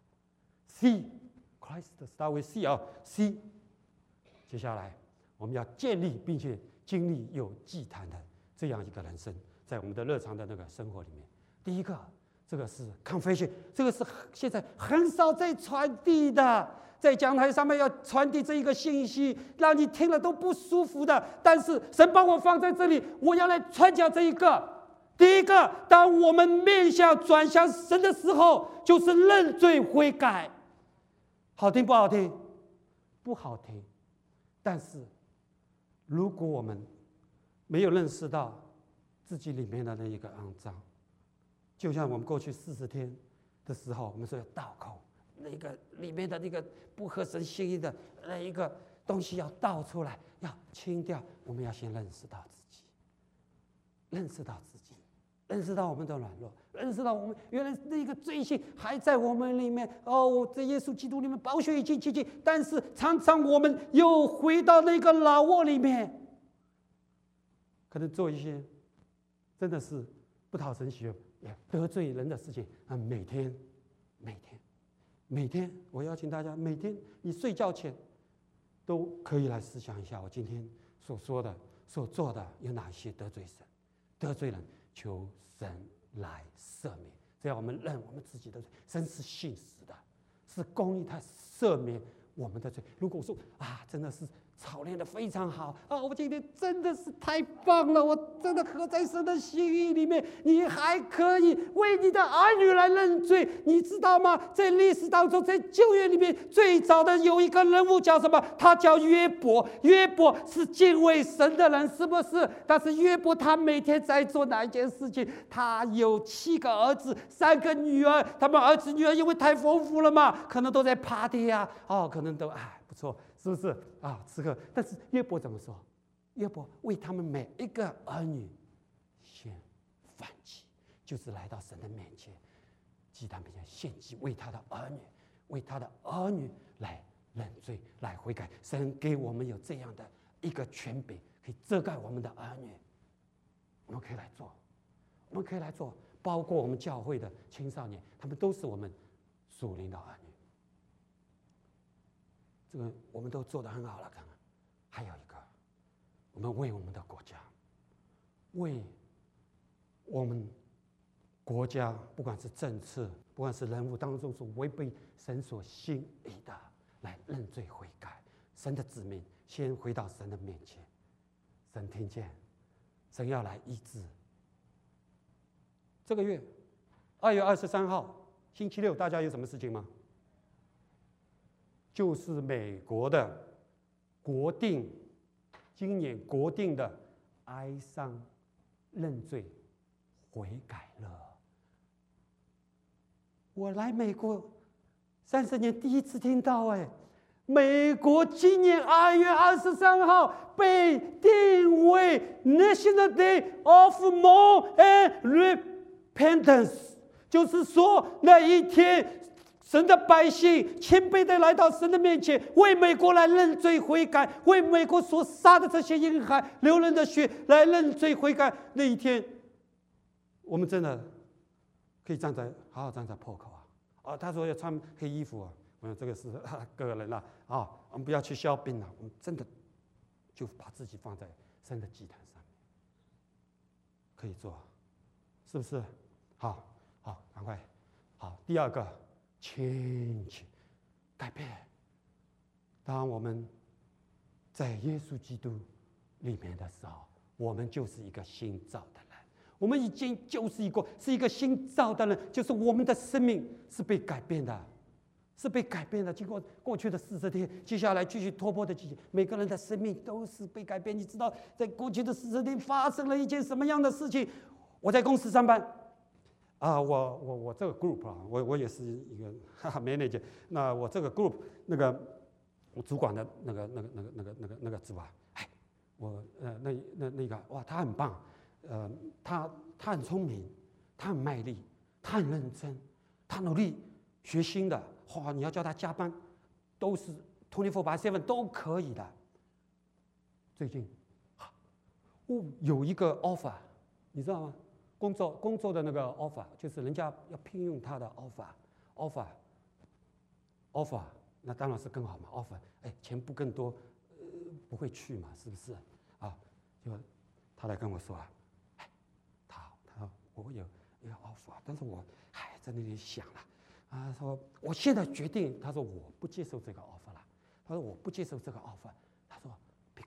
S1: C, Christ start with C C。接下来我们要建立并且经历有祭坛的这样一个人生，在我们的日常的那个生活里面。第一个，这个是 confession， 这个是现在很少在传递的。在讲台上面要传递这一个信息，让你听了都不舒服的。但是神把我放在这里，我要来传讲这一个。第一个，当我们面向转向神的时候，就是认罪悔改。好听不好听？不好听。但是如果我们没有认识到自己里面的那一个肮脏，就像我们过去40天的时候，我们说要倒口，那个里面的那个不合神心意的那一个东西要倒出来，要清掉。我们要先认识到自己，认识到我们的软弱，认识到我们原来那个罪性还在我们里面。在耶稣基督里面宝血已经洁净，但是常常我们又回到那个老窝里面，可能做一些真的是不讨神喜悦、得罪人的事情每天，我邀请大家，每天你睡觉前都可以来思想一下，我今天所说的、所做的有哪些得罪神、得罪人，求神来赦免。只要我们认我们自己的罪，神是信实的，是公义，他赦免我们的罪。如果说真的是操练的非常好我今天真的是太棒了，我真的合在神的心意里面。你还可以为你的儿女来认罪，你知道吗？在历史当中，在旧约里面最早的有一个人物叫什么？他叫约伯。约伯是敬畏神的人，是不是？但是约伯他每天在做哪一件事情？他有7个儿子，3个女儿，他们儿子女儿因为太丰富了嘛，可能都在 party 可能都不错， 是不是啊？此刻，但是约伯怎么说？约伯为他们每一个儿女先反击，就是来到神的面前，祭坛面前献祭，为他的儿女来认罪，来悔改。神给我们有这样的一个权柄，可以遮盖我们的儿女，我们可以来做，包括我们教会的青少年，他们都是我们属灵的儿女。这个我们都做得很好了，看看。还有一个，我们为我们的国家，为我们国家，不管是政策，不管是人物当中所违背神所心意的，来认罪悔改。神的子民先回到神的面前，神听见，神要来医治。这个月2月23号星期六，大家有什么事情吗？就是美国的国定，今年国定的哀伤认罪悔改了。我来美国30年第一次听到，美国今年2月23号被定为 National Day of Mourning and Repentance， 就是说那一天，神的百姓谦卑的来到神的面前，为美国来认罪悔改，为美国所杀的这些婴孩流人的血来认罪悔改。那一天，我们真的可以好好站在破口啊！他说要穿黑衣服啊，我说这个是个人了啊，我们不要去削兵了，我们真的就把自己放在神的祭坛上面，可以做，是不是？好，赶快，好，第二个。亲戚改变。当我们在耶稣基督里面的时候，我们就是一个新造的人。我们已经就是一个新造的人，就是我们的生命是被改变的，经过过去的40天，接下来继续突破的季节，每个人的生命都是被改变。你知道，在过去的40天发生了一件什么样的事情？我在公司上班。我这个 group 啊，我也是一个manager。那我这个 group 我主管的那个主啊，我那个哇，他很棒，他很聪明，他很卖力，他很认真，他努力学新的。你要叫他加班，都是 24/7都可以的。最近，有一个 offer， 你知道吗？工作的那个 offer， 就是人家要聘用他的 offer， 那当然是更好嘛 offer， 钱不更多，不会去嘛，是不是啊？就他来跟我说他我有一个 offer， 但是我还在那里想了他说我现在决定，他说我不接受这个 offer 了，他说我不接受这个 offer， 他说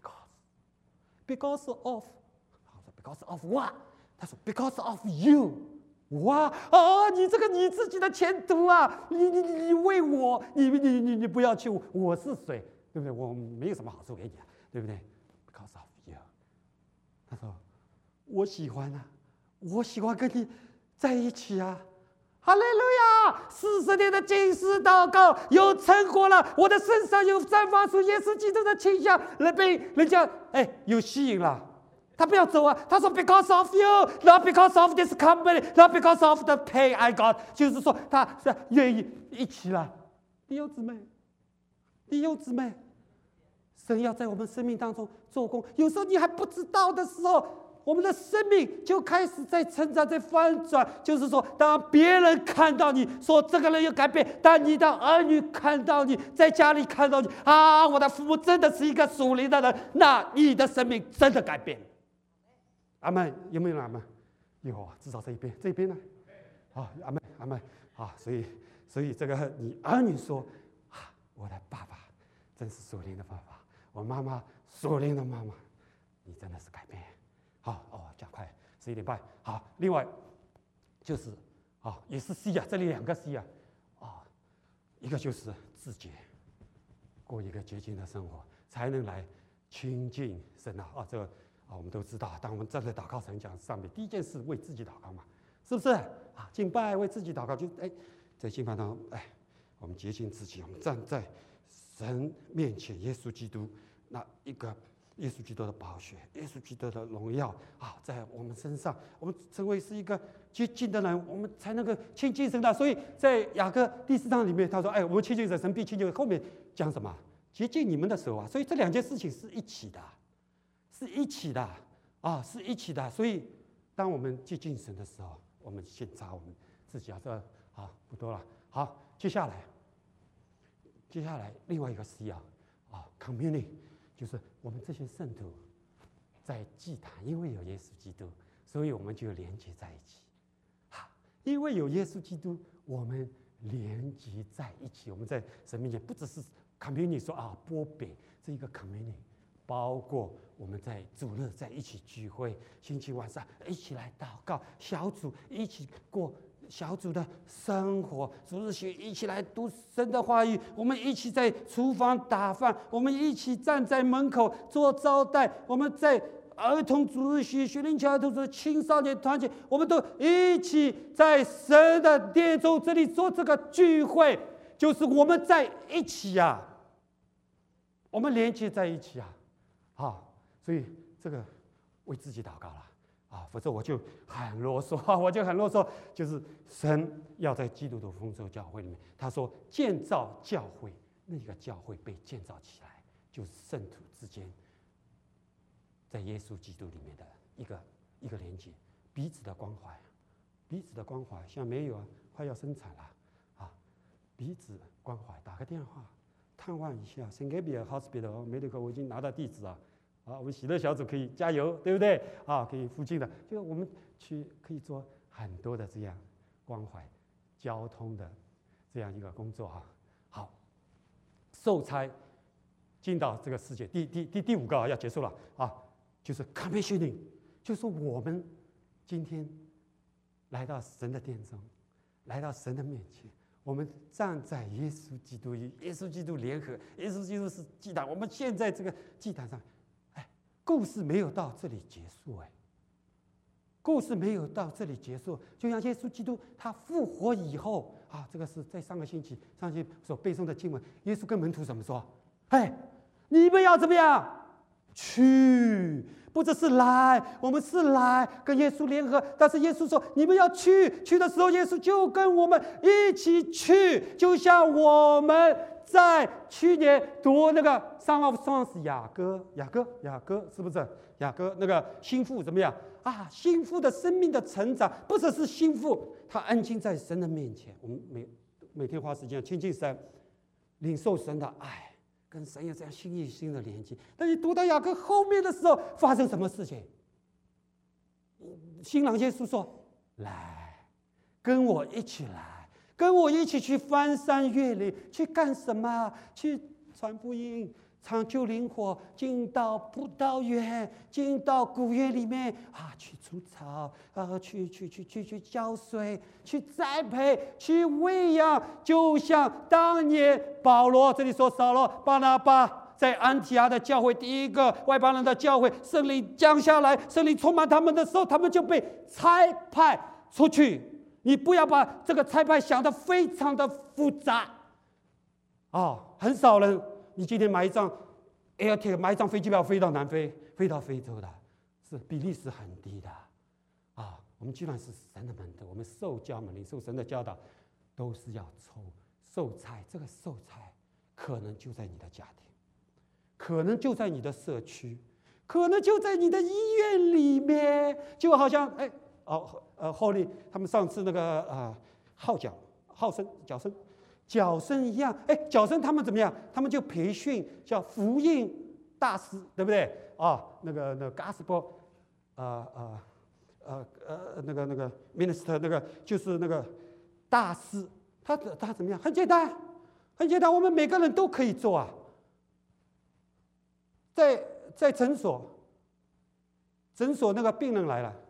S1: because of， 他说 because of what？他说 ：“Because of you， 哇你这个你自己的前途啊！你为我，你不要去，我是谁？对不对？我没有什么好处给你啊，对不对 ？Because of you。”他说：“我喜欢跟你在一起啊！哈利路亚！40年的禁食祷告有成果了，我的身上有散发出耶稣基督的倾向，被人家有吸引了。”他不要走啊！他说 ，because of you, not because of this company, not because of the pay I got， 就是说他是愿意一起了。弟兄姊妹，神要在我们生命当中做工。有时候你还不知道的时候，我们的生命就开始在成长，在翻转。就是说，当别人看到你说这个人有改变，当你的儿女看到你，在家里看到你我的父母真的是一个属灵的人，那你的生命真的改变。阿们，有没有阿们？有啊，至少这一边呢？阿们所以这个你儿女说我的爸爸真是属灵的爸爸，我妈妈属灵的妈妈，你真的是改变。加快11点半。好，另外就是也是 C 啊，这里2个 C 啊，一个就是自洁，过一个洁净的生活，才能来亲近神啊！这个。我们都知道，当我们站在祷告神讲上面，第一件事为自己祷告嘛，是不是敬拜为自己祷告，就在敬拜当中，我们洁净自己，我们站在神面前，耶稣基督那一个耶稣基督的宝血，耶稣基督的荣耀在我们身上，我们成为是一个接近的人，我们才能够亲近神的。所以在雅各第4章里面，他说：“我们亲近神，神必亲近。”后面讲什么？洁净你们的手啊！所以这2件事情是一起的，是一起的是一起的。所以当我们接近神的时候，我们检查我们自己不多了。好，接下来另外一个是要communion， 就是我们这些圣徒在祭坛，因为有耶稣基督，所以我们就连接在一起。因为有耶稣基督，我们连接在一起。我们在神面前不只是 communion 说波饼这一个 communion， 包括我们在主日在一起聚会，星期晚上一起来祷告，小组一起过小组的生活，主日学一起来读神的话语，我们一起在厨房打饭，我们一起站在门口做招待，我们在儿童主日学、学龄前儿童主日、青少年团体，我们都一起在神的殿中这里做这个聚会，就是我们在一起我们连接在一起所以这个为自己祷告了否则我就很啰嗦，就是神要在基督的丰收教会里面，他说建造教会，那个教会被建造起来，就是圣徒之间在耶稣基督里面的一个连接，彼此的关怀，像没有快要生产了彼此关怀，打个电话探望一下 ，St. Gabriel Hospital Medical， 我已经拿到地址我们喜乐小组可以加油，对不对可以附近的，就我们可以做很多的这样关怀、交通的这样一个工作好，受差进到这个世界，第5个要结束了就是 commissioning， 就是我们今天来到神的殿中，来到神的面前。我们站在耶稣基督与耶稣基督联合，耶稣基督是祭坛。我们现在这个祭坛上，故事没有到这里结束故事没有到这里结束。就像耶稣基督他复活以后这个是在上个星期所背诵的经文，耶稣跟门徒怎么说？你们要怎么样？去，不只是来，我们是来跟耶稣联合，但是耶稣说你们要去的时候，耶稣就跟我们一起去，就像我们在去年读那个《Song of Songs》雅歌是不是？雅歌那个心腹怎么样心腹的生命的成长，不只是心腹，他安静在神的面前。我们每天花时间亲近神，领受神的爱。跟神有这样心与心的连接，但你读到雅歌后面的时候，发生什么事情？新郎耶稣说：“来，跟我一起来，跟我一起去翻山越岭，去干什么？去传福音，抢救灵火，进到葡萄园，进到谷园里面去除草去浇水，去栽培，去喂养，就像当年保罗这里说扫罗、巴拿巴在安提阿的教会，第一个外邦人的教会，圣灵降下来，圣灵充满他们的时候，他们就被差派出去。你不要把这个差派想得非常的复杂很少人。你今天买一张 AirTag， 买一张飞机票飞到南非，飞到非洲的，比例是很低的我们既然是神的门徒，我们受教嘛，领受神的教导，都是要受差。这个受差可能就在你的家庭，可能就在你的社区，可能就在你的医院里面，就好像后力他们上次那个角声一样，角声他们怎么样？他们就培训叫福音大师，对不对那个 gospel 那个 minister 那个就是那个大师，他怎么样？很简单，我们每个人都可以做在诊所那个病人来了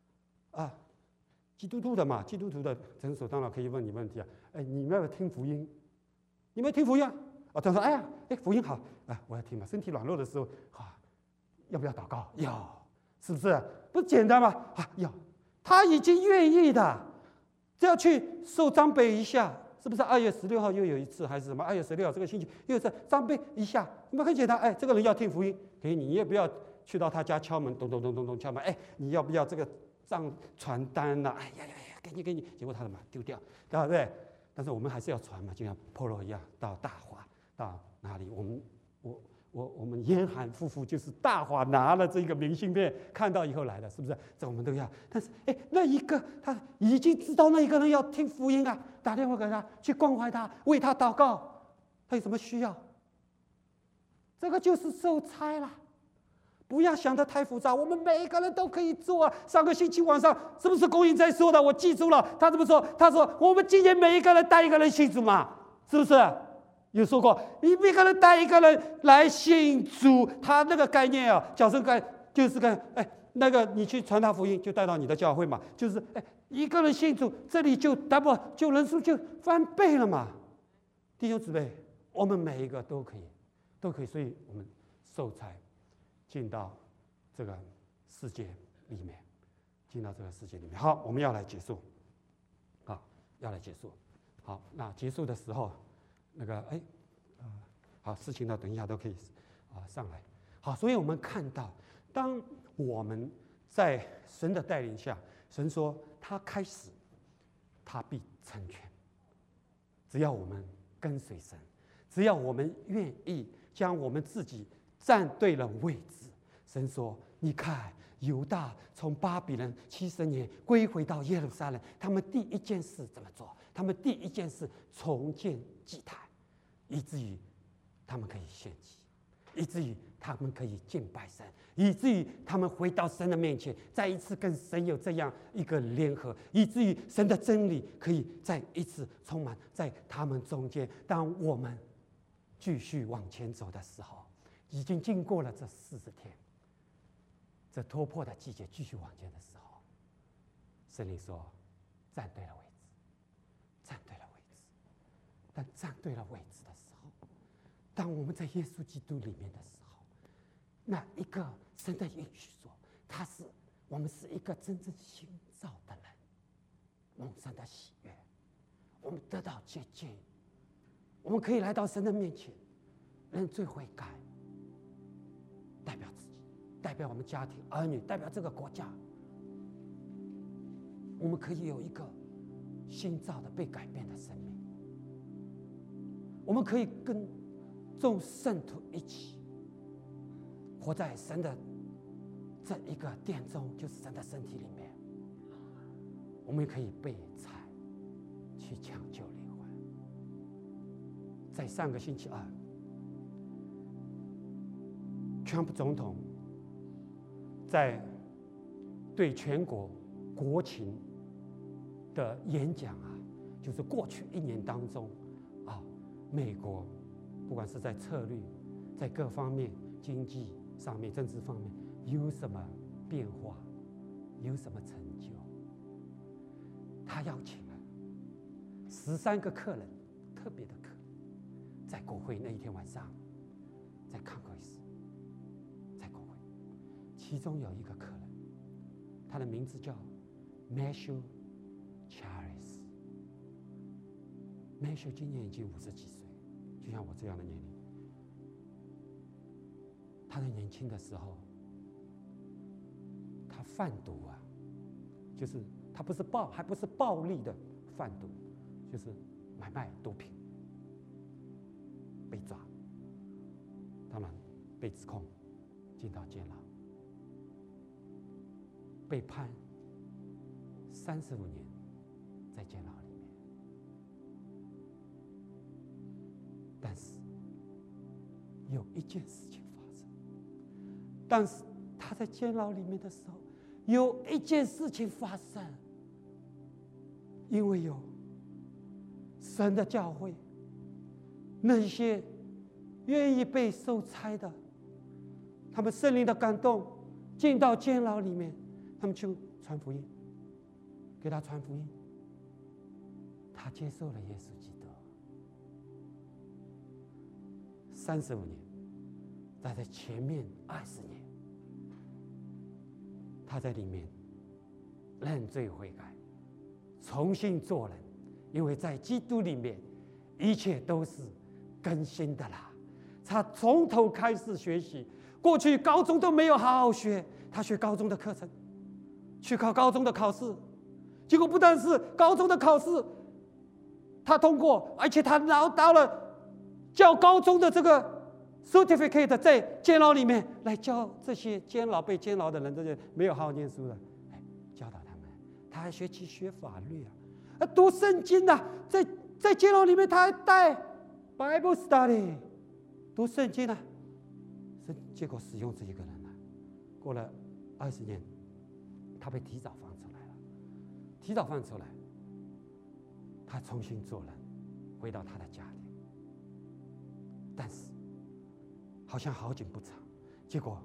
S1: 基督徒的诊所当然可以问你问题你们要不要听福音？你们听福音他说福音好我要听嘛。身体软弱的时候要不要祷告？要，是不是？不简单吗？要，他已经愿意的，只要去受装备一下， 是不是2月16号又有一次，还是什么2月16号这个星期又是张杯一下，那么很简单，哎，这个人要听福音，给你，你也不要去到他家敲门，咚咚咚咚咚敲门，哎，你要不要这个上传单呐？哎呀，给你，结果他把丢掉，对不对？但是我们还是要传嘛，就像 Polo 一样，到大华，到哪里？我们燕韩夫妇就是大华拿了这个明信片，看到以后来的，是不是？这我们都要。但是，哎，那一个他已经知道那一个人要听福音啊，打电话给他，去关怀他，为他祷告，他有什么需要？这个就是受差了。不要想得太复杂，我们每一个人都可以做啊。上个星期晚上是不是公营在说的？我记住了，他怎么说？他说我们今年每一个人带一个人信主嘛，是不是？有说过，你每个人带一个人来信主，他那个概念啊，角色概就是跟哎那个你去传达福音，就带到你的教会嘛，就是哎一个人信主，这里就double就人数就翻倍了嘛。弟兄姊妹，我们每一个都可以，所以我们受差进到这个世界里面，好，我们要来结束，好，那结束的时候。那个好，事情呢，等一下都可以上来。好，所以我们看到，当我们在神的带领下，神说他开始，他必成全。只要我们跟随神，只要我们愿意将我们自己站对了位置，神说：“你看，犹大从巴比伦70年归回到耶路撒冷，他们第一件事怎么做？他们第一件事重建祭坛。”以至于他们可以献祭，以至于他们可以敬拜神，以至于他们回到神的面前，再一次跟神有这样一个联合，以至于神的真理可以再一次充满在他们中间。当我们继续往前走的时候，已经经过了这40天，这突破的季节继续往前的时候，圣灵说：“站对了位置，站对了位置。”但站对了位置的时候，当我们在耶稣基督里面的时候，那一个神的应许说，我们是一个真正新造的人，蒙神的喜悦，我们得到接近，我们可以来到神的面前，认罪悔改，代表自己，代表我们家庭儿女，代表这个国家，我们可以有一个新造的被改变的生命。我们可以跟众圣徒一起活在神的这一个殿中，就是神的身体里面。我们也可以被采去抢救灵魂。在上个星期二，川普总统在对全国国情的演讲啊，就是过去1年当中美国不管是在策略、在各方面、经济上面、政治方面有什么变化，有什么成就，他邀请了13个客人，特别的客人，在国会那一天晚上，在Congress，在国会，其中有一个客人，他的名字叫 Matthew Charles。Matthew 今年已经50几岁，就像我这样的年龄。他在年轻的时候，他贩毒啊，就是他还不是暴力的贩毒，就是买卖毒品，被抓，当然被指控进到监牢，被判35年在监牢里。但是有一件事情发生，但是他在监牢里面的时候，有一件事情发生，因为有神的教会，那些愿意被受差的，他们圣灵的感动，进到监牢里面，他们去传福音，给他传福音，他接受了耶稣基督。35年，在前面20年，他在里面认罪悔改，重新做人， 因为在基督里面，一切都是更新的啦。他从头开始学习，过去高中都没有好好学，他学高中的课程，去考高中的考试，结果不但是高中的考试他通过，而且他拿到了教高中的这个 certificate， 在监牢里面来教这些被监牢的人，这些没有好好念书的，教导他们。他还学法律读圣经啊，在监牢里面他还带 Bible study， 读圣经啊。结果使用这一个人过了20年，他被提早放出来了。提早放出来，他重新做人，回到他的家庭。但是好像好景不长，结果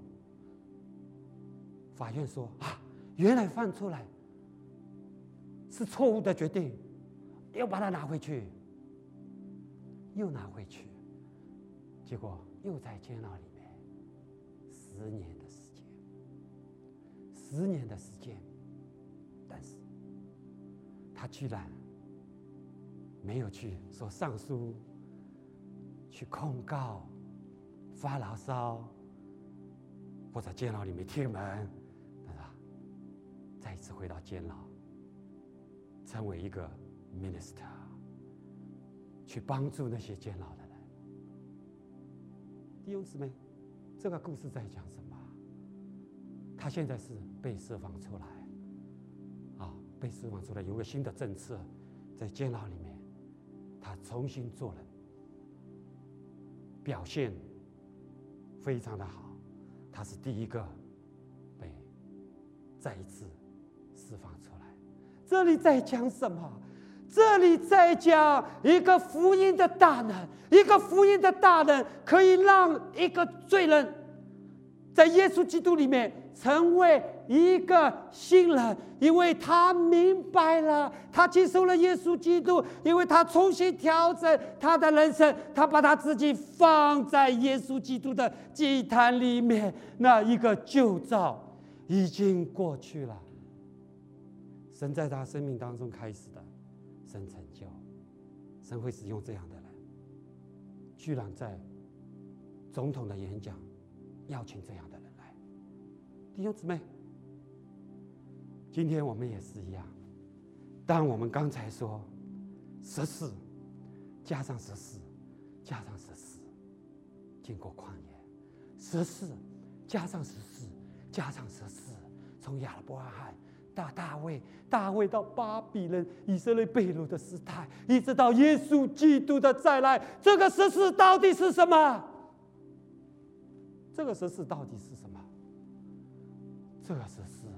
S1: 法院说原来放出来是错误的决定，又把他拿回去，又拿回去，结果又在监牢里面10年的时间，10年的时间。但是他居然没有去说上诉，去控告，发牢骚，或者监牢里面贴门，再一次回到监牢，成为一个 minister， 去帮助那些监牢的人。弟兄姊妹，这个故事在讲什么？他现在是被释放出来，被释放出来，有个新的政策，在监牢里面，他重新做人，表现非常的好。他是第一个被再一次释放出来。这里在讲什么？这里在讲一个福音的大能，一个福音的大能可以让一个罪人在耶稣基督里面成为一个新人，因为他明白了，他接受了耶稣基督，因为他重新调整他的人生，他把他自己放在耶稣基督的祭坛里面，那一个旧造已经过去了。神在他生命当中开始的神成就，神会使用这样的人，居然在总统的演讲邀请这样的人来。弟兄姊妹，今天我们也是一样。当我们刚才说14加上14加上14，经过旷野，14加上14加上14，从亚伯拉罕到大卫到巴比伦，以色列被掳的时代，一直到耶稣基督的再来，这个14到底是什么？这个14到底是什么？这个14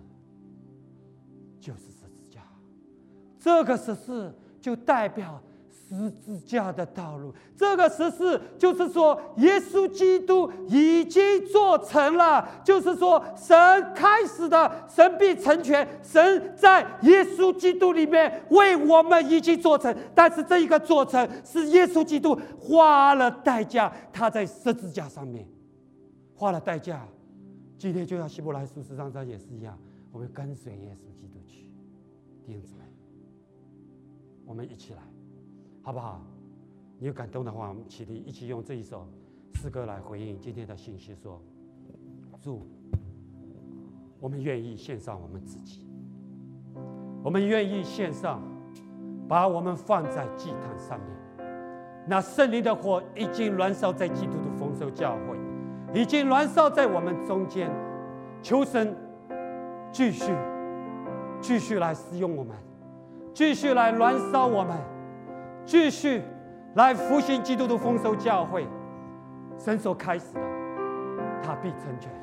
S1: 就是十字架，这个14就代表十字架的道路，这个14就是说耶稣基督已经做成了，就是说神开始的，神必成全，神在耶稣基督里面为我们已经做成，但是这一个做成是耶稣基督花了代价，他在十字架上面花了代价。今天就像希伯来书10章也是一样，我们跟随耶稣基督去。弟兄姊妹，我们一起来好不好？你有感动的话，我们起立，一起用这一首诗歌来回应今天的信息，说主，我们愿意献上我们自己，我们愿意献上，把我们放在祭坛上面。那圣灵的火已经燃烧在基督的丰收教会，已经燃烧在我们中间，求神继续来使用我们，继续来燃烧我们，继续来复兴基督的丰收教会。神所开始的，他必成全。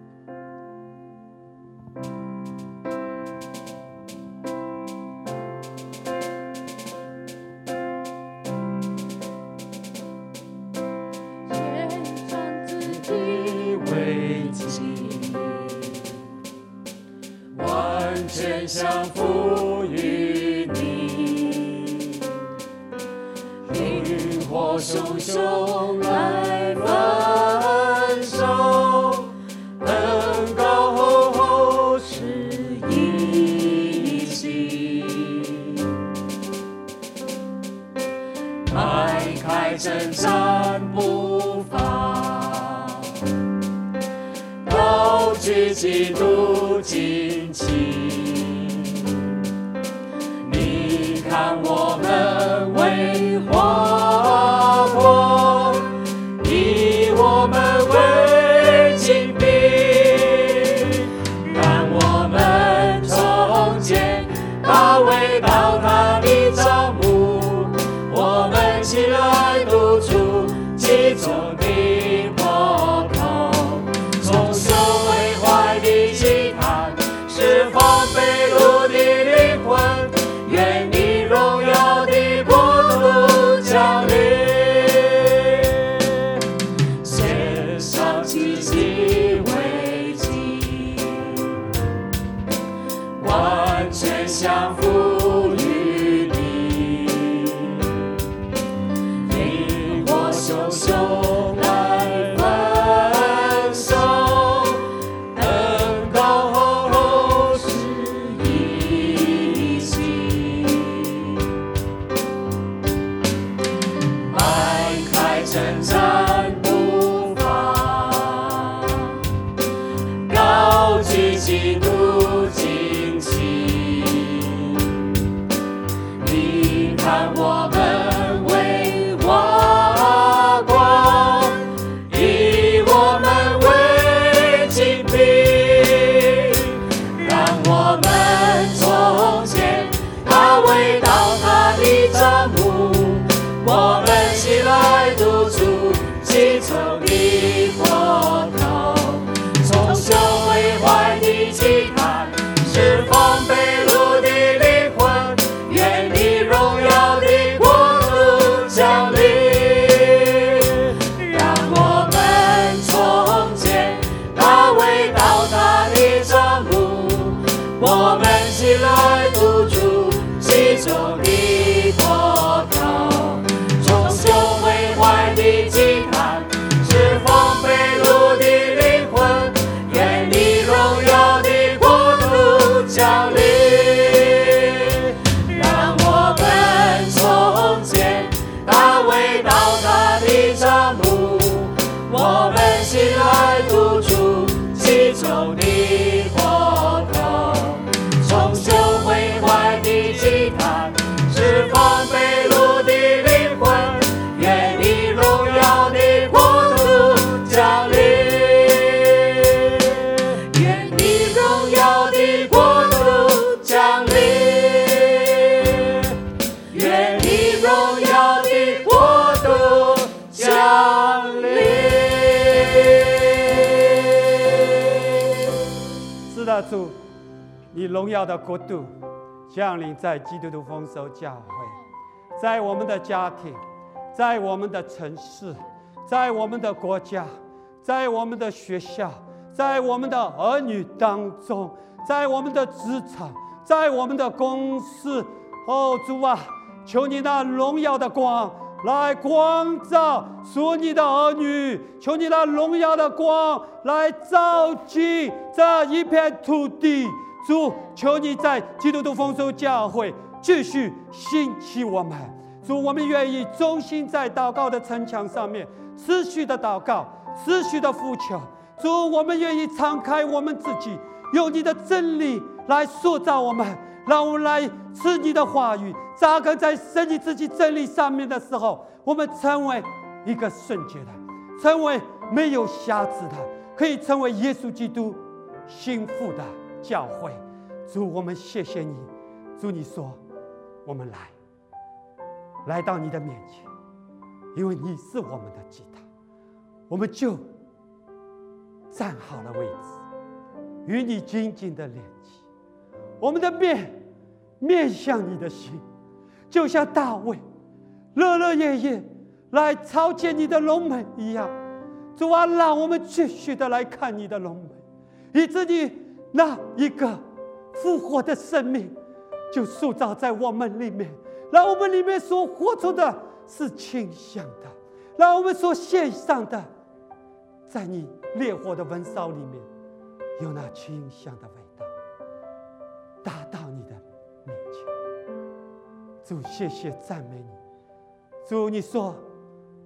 S2: 降服于你，灵火熊熊来焚烧，恩膏厚厚是一心， 开征战步伐，高举基督旌旗。你看我们为花光，以我们为精兵，让我们重建大卫到他的帐幕，我们起来督促其中的破口，重修毁坏的祭坛，释放被掳的灵魂，愿你荣耀的国度降临，献上自己为祭，完全降服于你，灵火熊熊来焚烧，恩膏厚厚是一起，迈开征战步伐，高举基督旌旗。你看我们为华光，以我们为精兵，让我们重建大卫到他的帐幕，我们起来督促其中的破口，重修毁坏的祭坛，释放被掳的灵魂，愿你荣耀的国度降临，让我们重建大卫到他的帐幕，我们起来督促其中的破口，重修毁坏的祭坛，释放被掳的灵魂，愿你荣耀的国度降临，让我们重建大卫到他的帐幕，我们起来督促其中的破口，重修毁坏的祭坛，释放被掳的灵魂，愿你荣耀的国度降临，愿你荣耀的国度降临，愿你荣耀的国度降临。
S1: 是的，主，你荣耀的国度降临在基督徒丰收教会，在我们的家庭，在我们的城市，在我们的国家，在我们的学校，在我们的儿女当中，在我们的职场，在我们的公司。哦，主啊，求你那荣耀的光来光照属你的儿女，求你那荣耀的光来照进这一片土地。主，求你在基督徒丰收教会继续兴起我们。主，我们愿意忠心在祷告的城墙上面持续的祷告，持续的呼求。主，我们愿意敞开我们自己，用你的真理来塑造我们，让我们来吃你的话语，扎根在神你自己真理上面的时候，我们成为一个圣洁的，成为没有瑕疵的，可以成为耶稣基督心腹的教会。主，我们谢谢你。主，你说我们来到你的面前，因为你是我们的祭坛，我们就站好了位置，与你紧紧的连接。我们的面向你的心，就像大卫热热烈烈来朝见你的龙门一样。主啊，让我们继续的来看你的龙门，以致你那一个复活的生命就塑造在我们里面，让我们里面所活出的是清香的，让我们所献上的在你烈火的焚烧里面有那清香的味道，达到你的面前。主，谢谢赞美你。主，你说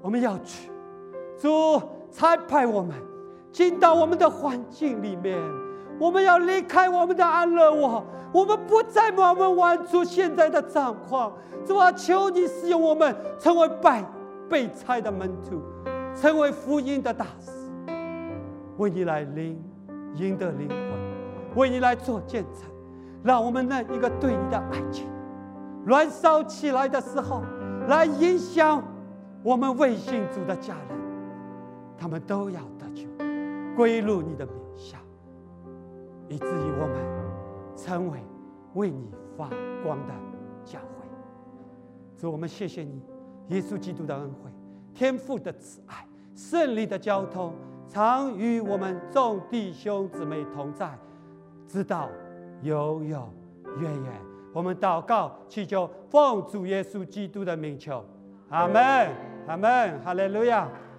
S1: 我们要去。主差派我们进到我们的环境里面，我们要离开我们的安乐窝，我们不再把我们玩出现在的状况。主啊，求你使用我们，成为被差的门徒，成为福音的大使，为你来赢得灵魂，为你来做见证。让我们那一个对你的爱情燃烧起来的时候，来影响我们未信主的家人，他们都要得救，归入你的名下，以至于我们成为为你发光的教会。主，我们谢谢你，耶稣基督的恩惠，天父的慈爱，圣灵的交通，常与我们众弟兄姊妹同在，直到永永远远。我们祷告祈求，奉主耶稣基督的名求，阿门，阿门，哈利路亚。